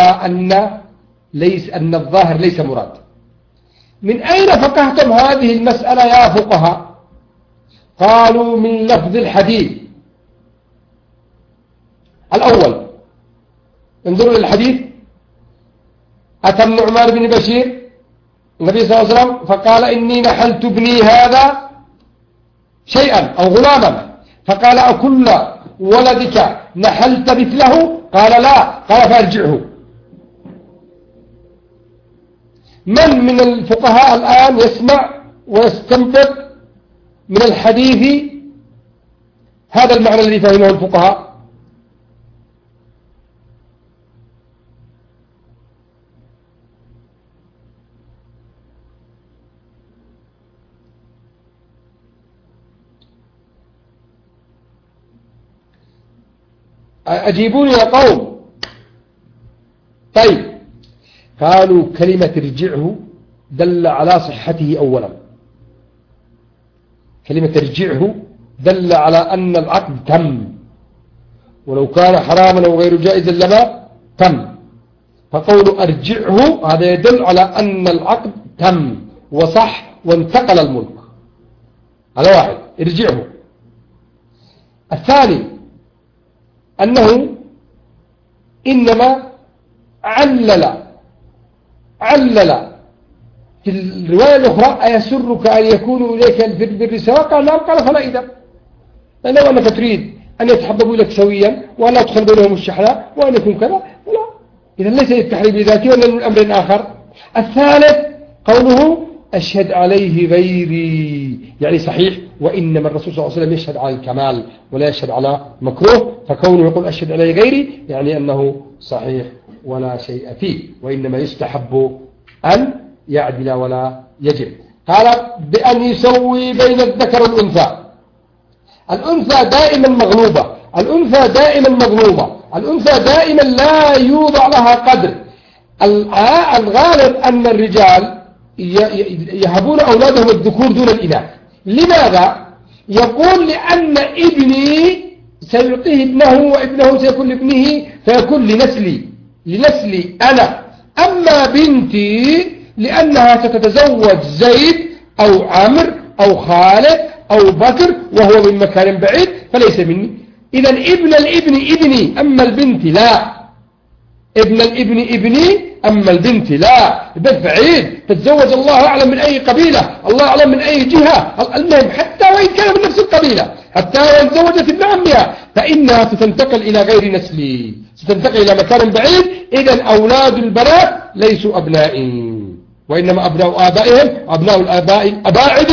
أن الظاهر ليس مراد. من أين فقهتم هذه المسألة يا فقهاء؟ قالوا من لفظ الحديث. الأول انظروا للحديث، أتى النعمان بن بشير النبي صلى الله عليه وسلم فقال إني نحلت ابني هذا شيئا أو غلاما، فقال أكل ولدك نحلت مثله؟ قال لا، قال فارجعه. من الفقهاء الآن يسمع ويستنبط من الحديث هذا المعنى الذي فهمه الفقهاء؟ أجيبوني يا قوم. طيب، قالوا كلمة ارجعه دل على صحته أولا. كلمة ارجعه دل على أن العقد تم، ولو كان حراما أو غير جائزا لما تم. فقول أرجعه هذا يدل على أن العقد تم وصح وانتقل الملك. هذا واحد، ارجعه. الثاني أنه إنما علل في الرواية الأخرى: أيسرك أن يكونوا إليك بالبر سواء؟ قال نعم. قال فلا إذا، لو أنك تريد أن يتحببوا لك سويا وأن لا تدخل بينهم الشحناء وأن يكون كذا، لا، إذا ليس للتحريم ذاتي ولا من أمر آخر. الثالث قوله: أشهد عليه غيري، يعني صحيح، وإنما الرسول صلى الله عليه وسلم يشهد على الكمال ولا يشهد على مكروه، فكونه يقول أشهد عليه غيري يعني أنه صحيح ولا شيء فيه، وإنما يستحب أن يعدل ولا يجب. قال: بأن يسوي بين الذكر والأنثى. الأنثى دائما مغلوبة، الأنثى دائما مظلومة، الأنثى دائما لا يوضع لها قدر. الغالب أن الرجال يهبون أولادهم الذكور دون الإناث. لماذا؟ يقول: لأن ابني سيعطيه ابنه وابنه سيكون لابنه فيكون لنسلي أنا. أما بنتي لأنها ستتزوج زيد أو عمرو أو خالد أو بكر وهو من مكان بعيد فليس مني. إذا ابن الابن ابني، أما البنت لا. ابن الابن ابني، أما البنت لا. البنت بعيد، تتزوج الله أعلم من أي قبيلة، الله أعلم من أي جهة، المهم حتى وإن كان من نفس القبيلة، حتى وإن زوجت ابن عمها فإنها ستنتقل إلى غير نسلي، ستنتقل إلى مكان بعيد. إذا أولاد البنات ليسوا أبنائي، وإنما أبناء آبائهم أبناء الآباء الأباعد.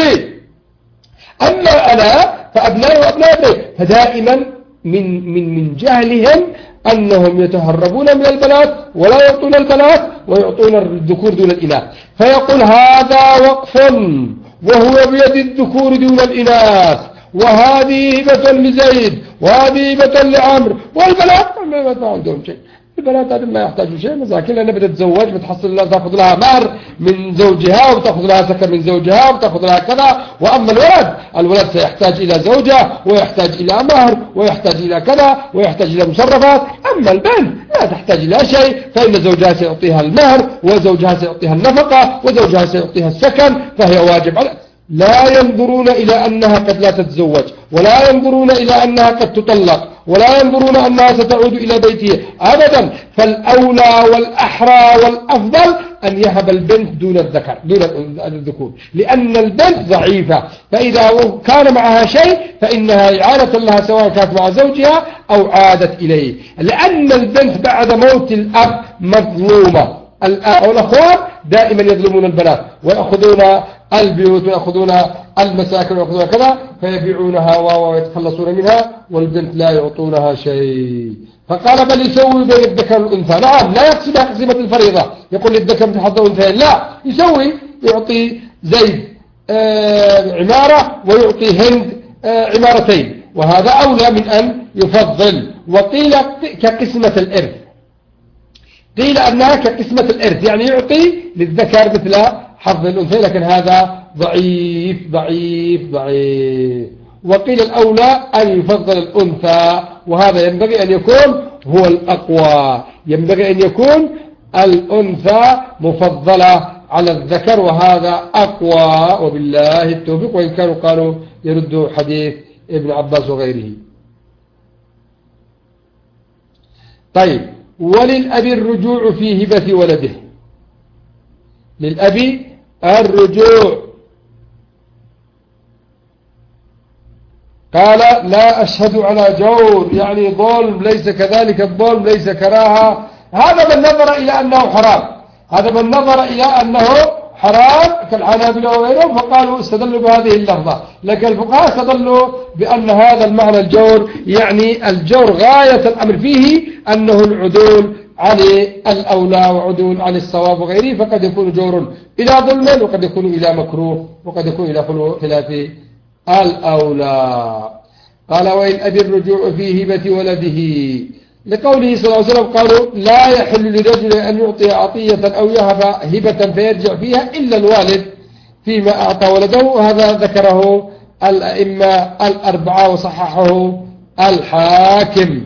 أما أنا فأبنائي وأبناء ابني. فدائما من جهلهم أنهم يتهربون من البنات ولا يعطون البنات ويعطون الذكور دون الإناث. فيقول: هذا وقف وهو بيد الذكور دون الإناث، وهذه هبة لزيد وهذه هبة لعمرو، والبنات ما عندهم شيء. البنات هذه ما يحتاجوا شيء، مساكين، لأنها بتتزوج بتحصل لها، تأخذ لها مهر من زوجها وتأخذ لها سكن من زوجها وتأخذ لها كذا. وأما الولد سيحتاج إلى زوجة ويحتاج إلى مهر ويحتاج إلى كذا ويحتاج إلى مصرفات. أما البنت لا تحتاج إلى شيء، فإن زوجها سيعطيها المهر وزوجها سيعطيها النفقة وزوجها سيعطيها السكن، فهي واجب على. لا ينظرون إلى أنها قد لا تتزوج، ولا ينظرون إلى أنها قد تطلق، ولا ينظرون أنها ستعود إلى بيته أبدا. فالأولى والأحرى والأفضل أن يهب البنت دون الذكر دون الذكور، لأن البنت ضعيفة، فإذا كان معها شيء فإنها إعانة لها سواء كانت مع زوجها أو عادت إليه، لأن البنت بعد موت الأب مظلومة. الآب والأخوات دائما يظلمون البنات ويأخذون البيوت ويأخذون المساكن ويأخذون كذا فيبيعونها ويتخلصون منها، والبنت لا يعطونها شيء. فقال: بل يسوي بين الذكر والأنثى. نعم، لا يقصد تقسيمة الفريضة، يقول للذكر مثل حظ الأنثيين، لا، يسوي، يعطي زيد عمارة ويعطي هند عمارتين، وهذا أولى من أن يفضل. وقيل كقسمة الإرث، قيل أنها كقسمة الإرث، يعني يعطي للذكر مثل حظ الأنثى، لكن هذا ضعيف ضعيف ضعيف. وقيل الأولى أن يفضل الأنثى، وهذا ينبغي أن يكون هو الأقوى، ينبغي أن يكون الأنثى مفضلة على الذكر، وهذا أقوى، وبالله التوفيق. وإن كانوا قالوا يردوا حديث ابن عباس وغيره. طيب، وللأب الرجوع في هبة ولده. للأب الرجوع. قال: لا أشهد على جور، يعني ظلم، ليس كذلك الظلم، ليس كراهة. هذا من نظر إلى أنه حرام، هذا من نظر إلى أنه حرام كالحنابلة وغيرهم، فقالوا استدلوا بهذه اللفظة. لكن الفقهاء استدلوا بأن هذا المعنى الجور، يعني الجور غاية الأمر فيه أنه العدول عن الأولى وعدول عن الصواب وغيره، فقد يكون جور إلى ظلم وقد يكون إلى مكروه وقد يكون إلى خلاف الأولى. قال: وإن أبي الرجوع في هبة ولده لقوله صلى الله عليه وسلم قالوا لا يحل لرجل أن يعطي عطية أو يهب هبة فيرجع فيها إلا الوالد فيما أعطى ولده. وهذا ذكره الأئمة الأربعة وصححه الحاكم.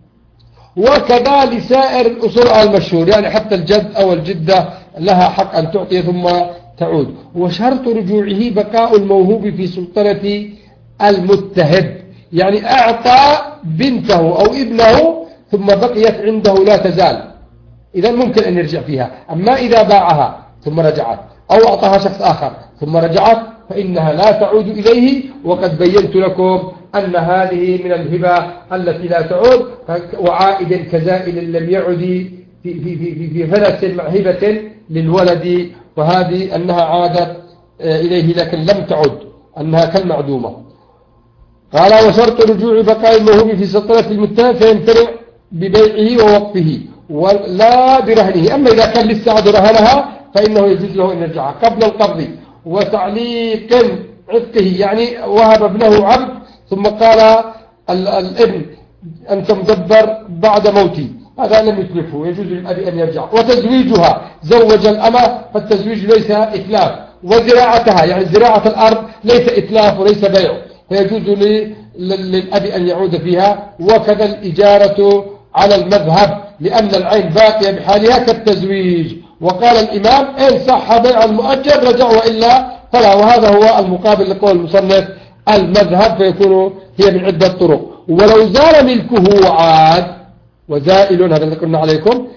وكذا لسائر الأصول المشهور، يعني حتى الجد أو الجدة لها حق أن تعطي ثم تعود. وشرط رجوعه بقاء الموهوب في سلطنة المتهب، يعني أعطى بنته أو ابنه ثم بقيت عنده لا تزال، إذا ممكن أن يرجع فيها. أما إذا باعها ثم رجعت أو أعطاها شخص آخر ثم رجعت فإنها لا تعود إليه. وقد بينت لكم أن هذه من الهبة التي لا تعود، وعائد كزائل لم يعد في فلس مع هبة للولد، وهذه أنها عادت إليه لكن لم تعد، أنها كالمعدومة. قال وشرط رجوع بقاء الموهوب في سلطنة المتهم فيمتنع ببيعه ووقفه ولا برهنه. أما إذا كان لسه عاد رهنها فإنه يجوز له أن يرجعها قبل القبض وتعليق عتقه، يعني وهب ابنه عبد ثم قال الابن أنت مدبر بعد موتي، هذا لم يتلفه، يجوز للأب أن يرجع. وتزويجها، زوج الأمة فالتزويج ليس إتلاف. وزراعتها، يعني زراعة الأرض ليس إتلاف وليس بيع، فيجوز للأب أن يعود فيها. وكذا الإجارة على المذهب لأن العين باقية بحالها كالتزويج. وقال الإمام إن صح بيع المؤجر رجع وإلا فلا، وهذا هو المقابل لقول المصنف المذهب، فيكون هي من عدة طرق. ولو زال ملكه وعاد، وزائل هذا اللي قلنا عليكم،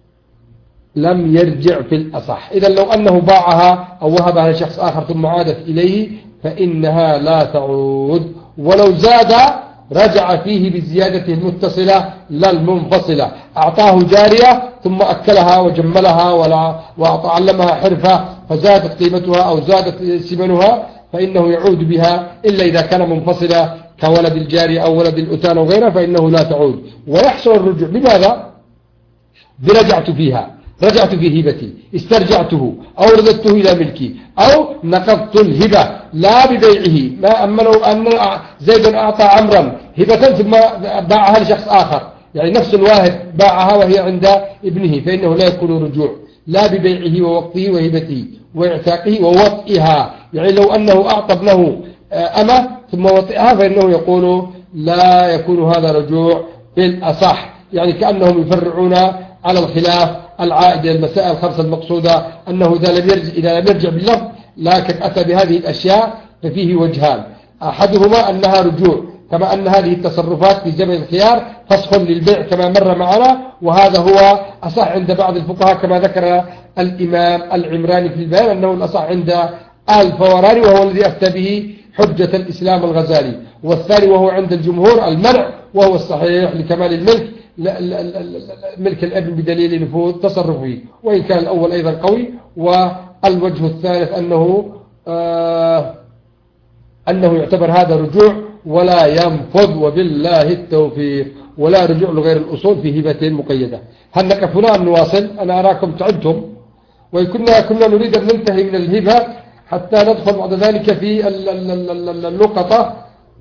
لم يرجع في الأصح. إذا لو أنه باعها أو وهبها لشخص آخر ثم عادت إليه فإنها لا تعود. ولو زاد رجع فيه بزيادته المتصلة لا المنفصلة. أعطاه جارية ثم أكلها وجملها وعلمها حرفة فزادت قيمتها أو زادت سمنها فإنه يعود بها، إلا إذا كان منفصلة كولد الجارية أو ولد الأتان وغيرها فإنه لا تعود. ويحصل الرجوع بماذا؟ برجعت فيها، رجعت في هبتي، استرجعته أو رددته إلى ملكي، أو نقضت الهبة لا ببيعه. ما أما لو أن زيد أعطى عمرا هبة ثم باعها لشخص آخر، يعني نفس الواهب باعها وهي عند ابنه، فإنه لا يكون رجوع لا ببيعه ووقته وهبته واعتاقه ووطئها. يعني لو أنه أعطى ابنه أمة ثم وطئها فإنه يقول لا يكون هذا رجوع بالأصح. يعني كأنهم يفرعون على الخلاف العائد إلى المسائل الخمسة المقصودة، أنه إذا لم يرجع باللفظ لكن أتى بهذه الأشياء ففيه وجهان. أحدهما أنها رجوع، كما أن هذه التصرفات في زمن الخيار فسخ للبيع كما مر معنا، وهذا هو أصح عند بعض الفقهاء كما ذكر الإمام العمراني في البيان أنه الأصح عند الفوراني، وهو الذي أفتى به حجة الإسلام الغزالي. والثاني وهو عند الجمهور المنع، وهو الصحيح لكمال الملك، ملك الابن بدليل نفوذ تصرفه، وإن كان الأول أيضا قوي. والوجه الثالث أنه يعتبر هذا رجوع ولا ينفذ، وبالله التوفيق. ولا رجوع لغير الأصول في هبة مقيدة. هل نقف هنا أم نواصل؟ أنا أراكم تعبتم، وإن كنا نريد أن ننتهي من الهبة حتى ندخل بعد ذلك في اللقطة.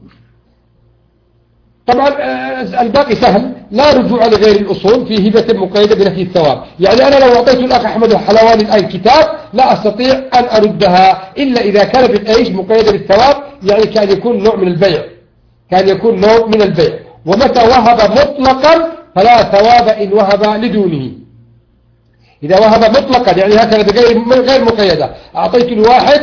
طبعا الباقي سهل. لا رجوع لغير الأصول في هبة مقيدة بنفي الثواب. يعني أنا لو أعطيت الأخ أحمد الحلواني الآن كتاب لا أستطيع أن أردها إلا إذا كان بالأيش مقيدة بالثواب، يعني كان يكون نوع من البيع، ومتى وهب مطلقا فلا ثواب إن وهب لدونه. إذا وهب مطلقا يعني هكذا غير مقيدة، أعطيت لواحد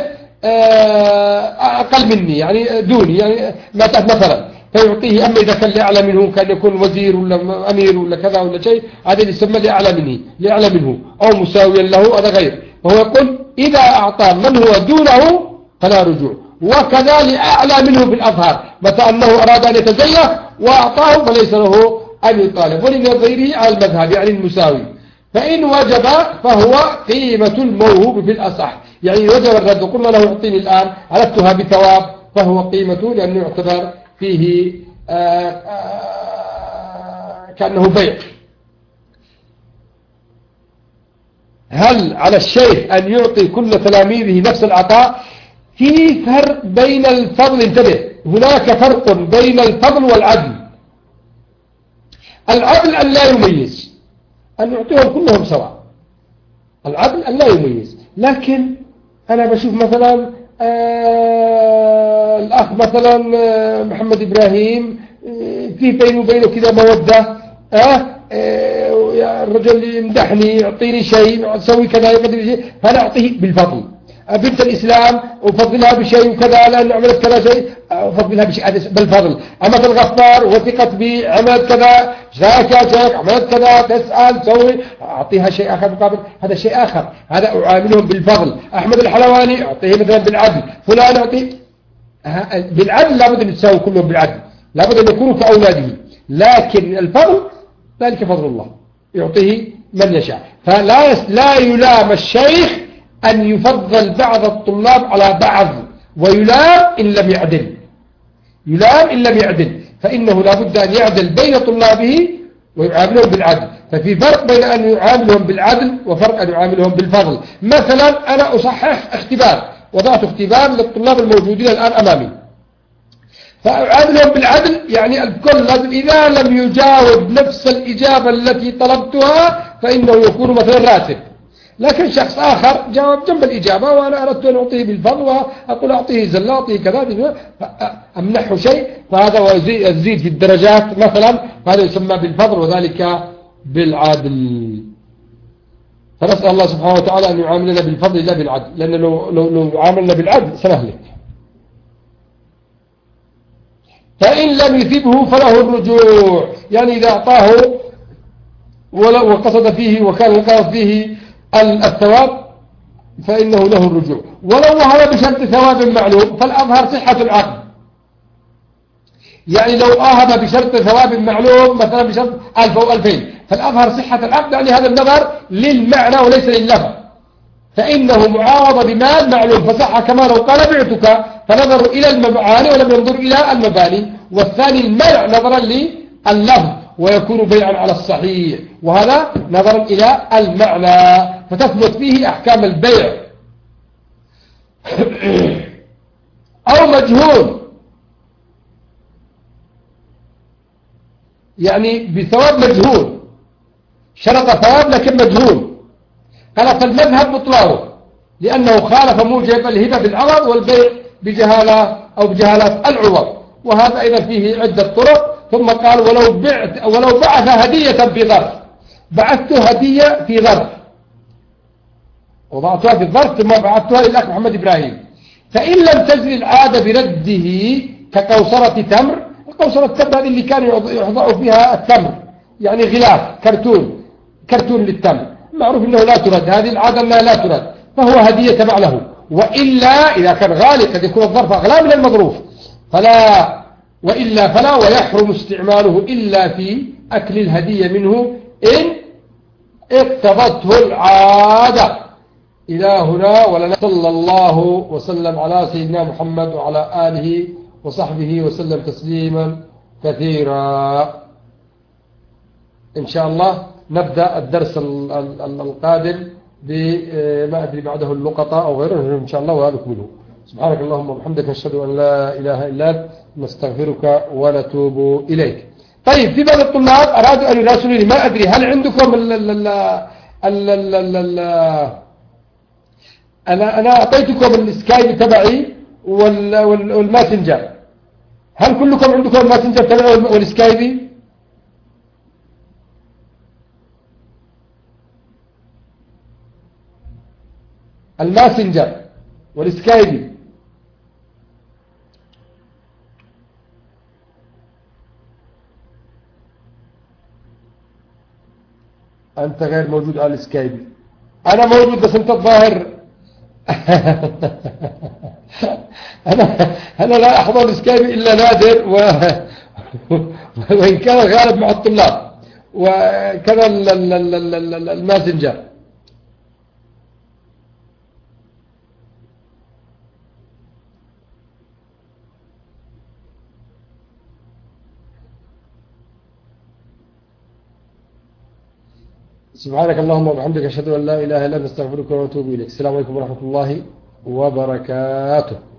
أقل مني يعني دوني، يعني مثلا فيعطيه. أما إذا كان لأعلى منه، كان يكون وزير ولا أمير ولا كذا ولا شيء، هذا يسمى لأعلى منه أو مساويا له، هذا غير. فهو يقول إذا أعطى من هو دونه فلا رجوع. وكذا لأعلى منه بالأظهار، متى أنه أراد أن يتزيه وأعطاه فليس له أن يطالب، ولنظيره على المذهب يعني المساوي. فإن وجب فهو قيمة الموهوب في الأصح، يعني وجب الرد قلنا له اعطيني الآن أردتها بثواب فهو قيمته، لأنه يعتبر فيه كأنه بيع. هل على الشيخ أن يعطي كل تلاميذه نفس العطاء؟ في فرق بين الفضل، انتبه، هناك فرق بين الفضل والعدل. العدل أن لا يميز، أن يعطيهم كلهم سواء. العدل أن لا يميز. لكن أنا بشوف مثلا الأخ مثلا محمد إبراهيم في بينه وبينه كذا مودة، الرجل يمدحني يعطيني شيء أسوي كذا يقدر شيء فأنا أعطيه بالفضل. بنت الإسلام أفضلها بشيء وكذا لأن عملت كذا شيء أفضلها بشيء بالفضل. أمة الغفار وثقت بي عملت كذا شاك يا شيخ عملت كذا تسأل تسوي أعطيها شيء آخر مقابل، هذا شيء آخر، هذا أعاملهم بالفضل. أحمد الحلواني أعطيه مثلا بالعدل، فلان أعطيه بالعدل. لابد أن يتساووا كلهم بالعدل، لابد أن يكونوا كأولاده. لكن الفضل ذلك فضل الله يعطيه من يشاء. فلا يلام الشيخ أن يفضل بعض الطلاب على بعض، ويلام إن لم يعدل، يلام إن لم يعدل، فإنه لابد أن يعدل بين طلابه ويعاملهم بالعدل. ففي فرق بين أن يعاملهم بالعدل وفرق أن يعاملهم بالفضل. مثلا أنا أصحح اختبار، وضعت اختبار للطلاب الموجودين الآن أمامي، فأعاملهم بالعدل، يعني الكل لازم إذا لم يجاوب نفس الإجابة التي طلبتها فإنه يكون مثلا راتب. لكن شخص آخر جاوب جنب الإجابة وأنا أردت أن أعطيه بالفضل وأقول أعطيه زلة أعطيه كذا أمنحه شيء، فهذا يزيد في الدرجات مثلا، فهذا يسمى بالفضل وذلك بالعدل. فنسأل الله سبحانه وتعالى أن يعاملنا بالفضل لا بالعدل، لأن لو عاملنا بالعدل سنهلك. فإن لم يثبه فله الرجوع، يعني إذا أعطاه وقصد فيه وكان القصد فيه الثواب فإنه له الرجوع. ولو وهب بشرط ثواب معلوم فالأظهر صحة العقد. يعني لو آهب بشرط ثواب معلوم مثلا بشرط 1000 أو 2000 فالأظهر صحة العقد، يعني هذا النظر للمعنى وليس لللفظ، فإنه معاوضة بمال معلوم فصح كما لو قال بعتك، فنظروا إلى المعاني ولم ينظروا إلى المباني. والثاني المنع نظرا لللفظ ويكون بيعا على الصحيح، وهذا نظرا إلى المعنى فتثبت فيه أحكام البيع. أو مجهول، يعني بثواب مجهول، شرط ثواب لكن مجهول، قال فالمذهب بطلانه لأنه خالف موجب الهبة بالعوض والبيع بجهالة أو بجهالة العوض، وهذا أيضا فيه عدة طرق. ثم قال ولو بعث هدية في ظرف، بعثت هدية في ظرف وضعتها في الظرف ثم بعثتها للأخ محمد إبراهيم، فإن لم تجري العادة برده كقوصرة تمر، القوصرة التمر هذه اللي كان يوضع فيها التمر، يعني غلاف كرتون للتمر، معروف أنه لا ترد، هذه العادة أنها لا ترد، فهو هدية تبع له. وإلا إذا كان غالي قد يكون الظرف أغلى من المظروف وإلا فلا، ويحرم استعماله إلا في أكل الهدية منه إن اقتضته العادة. إلى هنا ولنا صلى الله وسلم على سيدنا محمد وعلى آله وصحبه وسلم تسليما كثيرا. إن شاء الله نبدأ الدرس القادم بما أدري بعده اللقطة أو غيره إن شاء الله، وهذا كله. سبحانك اللهم وبحمدك نشهد أن لا إله إلا أنت نستغفرك ونتوب إليك. طيب في بعض الطلاب أرادوا أن يراسلوني، ما أدري هل عندكم أنا أعطيتكم السكايب تبعي والماسنجر، هل كلكم عندكم الماسنجر تبعي والسكايبي؟ الماسنجر والسكايبي أنت غير موجود على السكايبي، أنا موجود بس أنت الظاهر أنا لا أحضر السكايبي إلا نادر وإن كان غالب مع الطلاب، وكذا الماسنجر. سبحانك اللهم وبحمدك أشهد أن لا إله إلا أنت نستغفرك ونتوب إليك. السلام عليكم ورحمة الله وبركاته.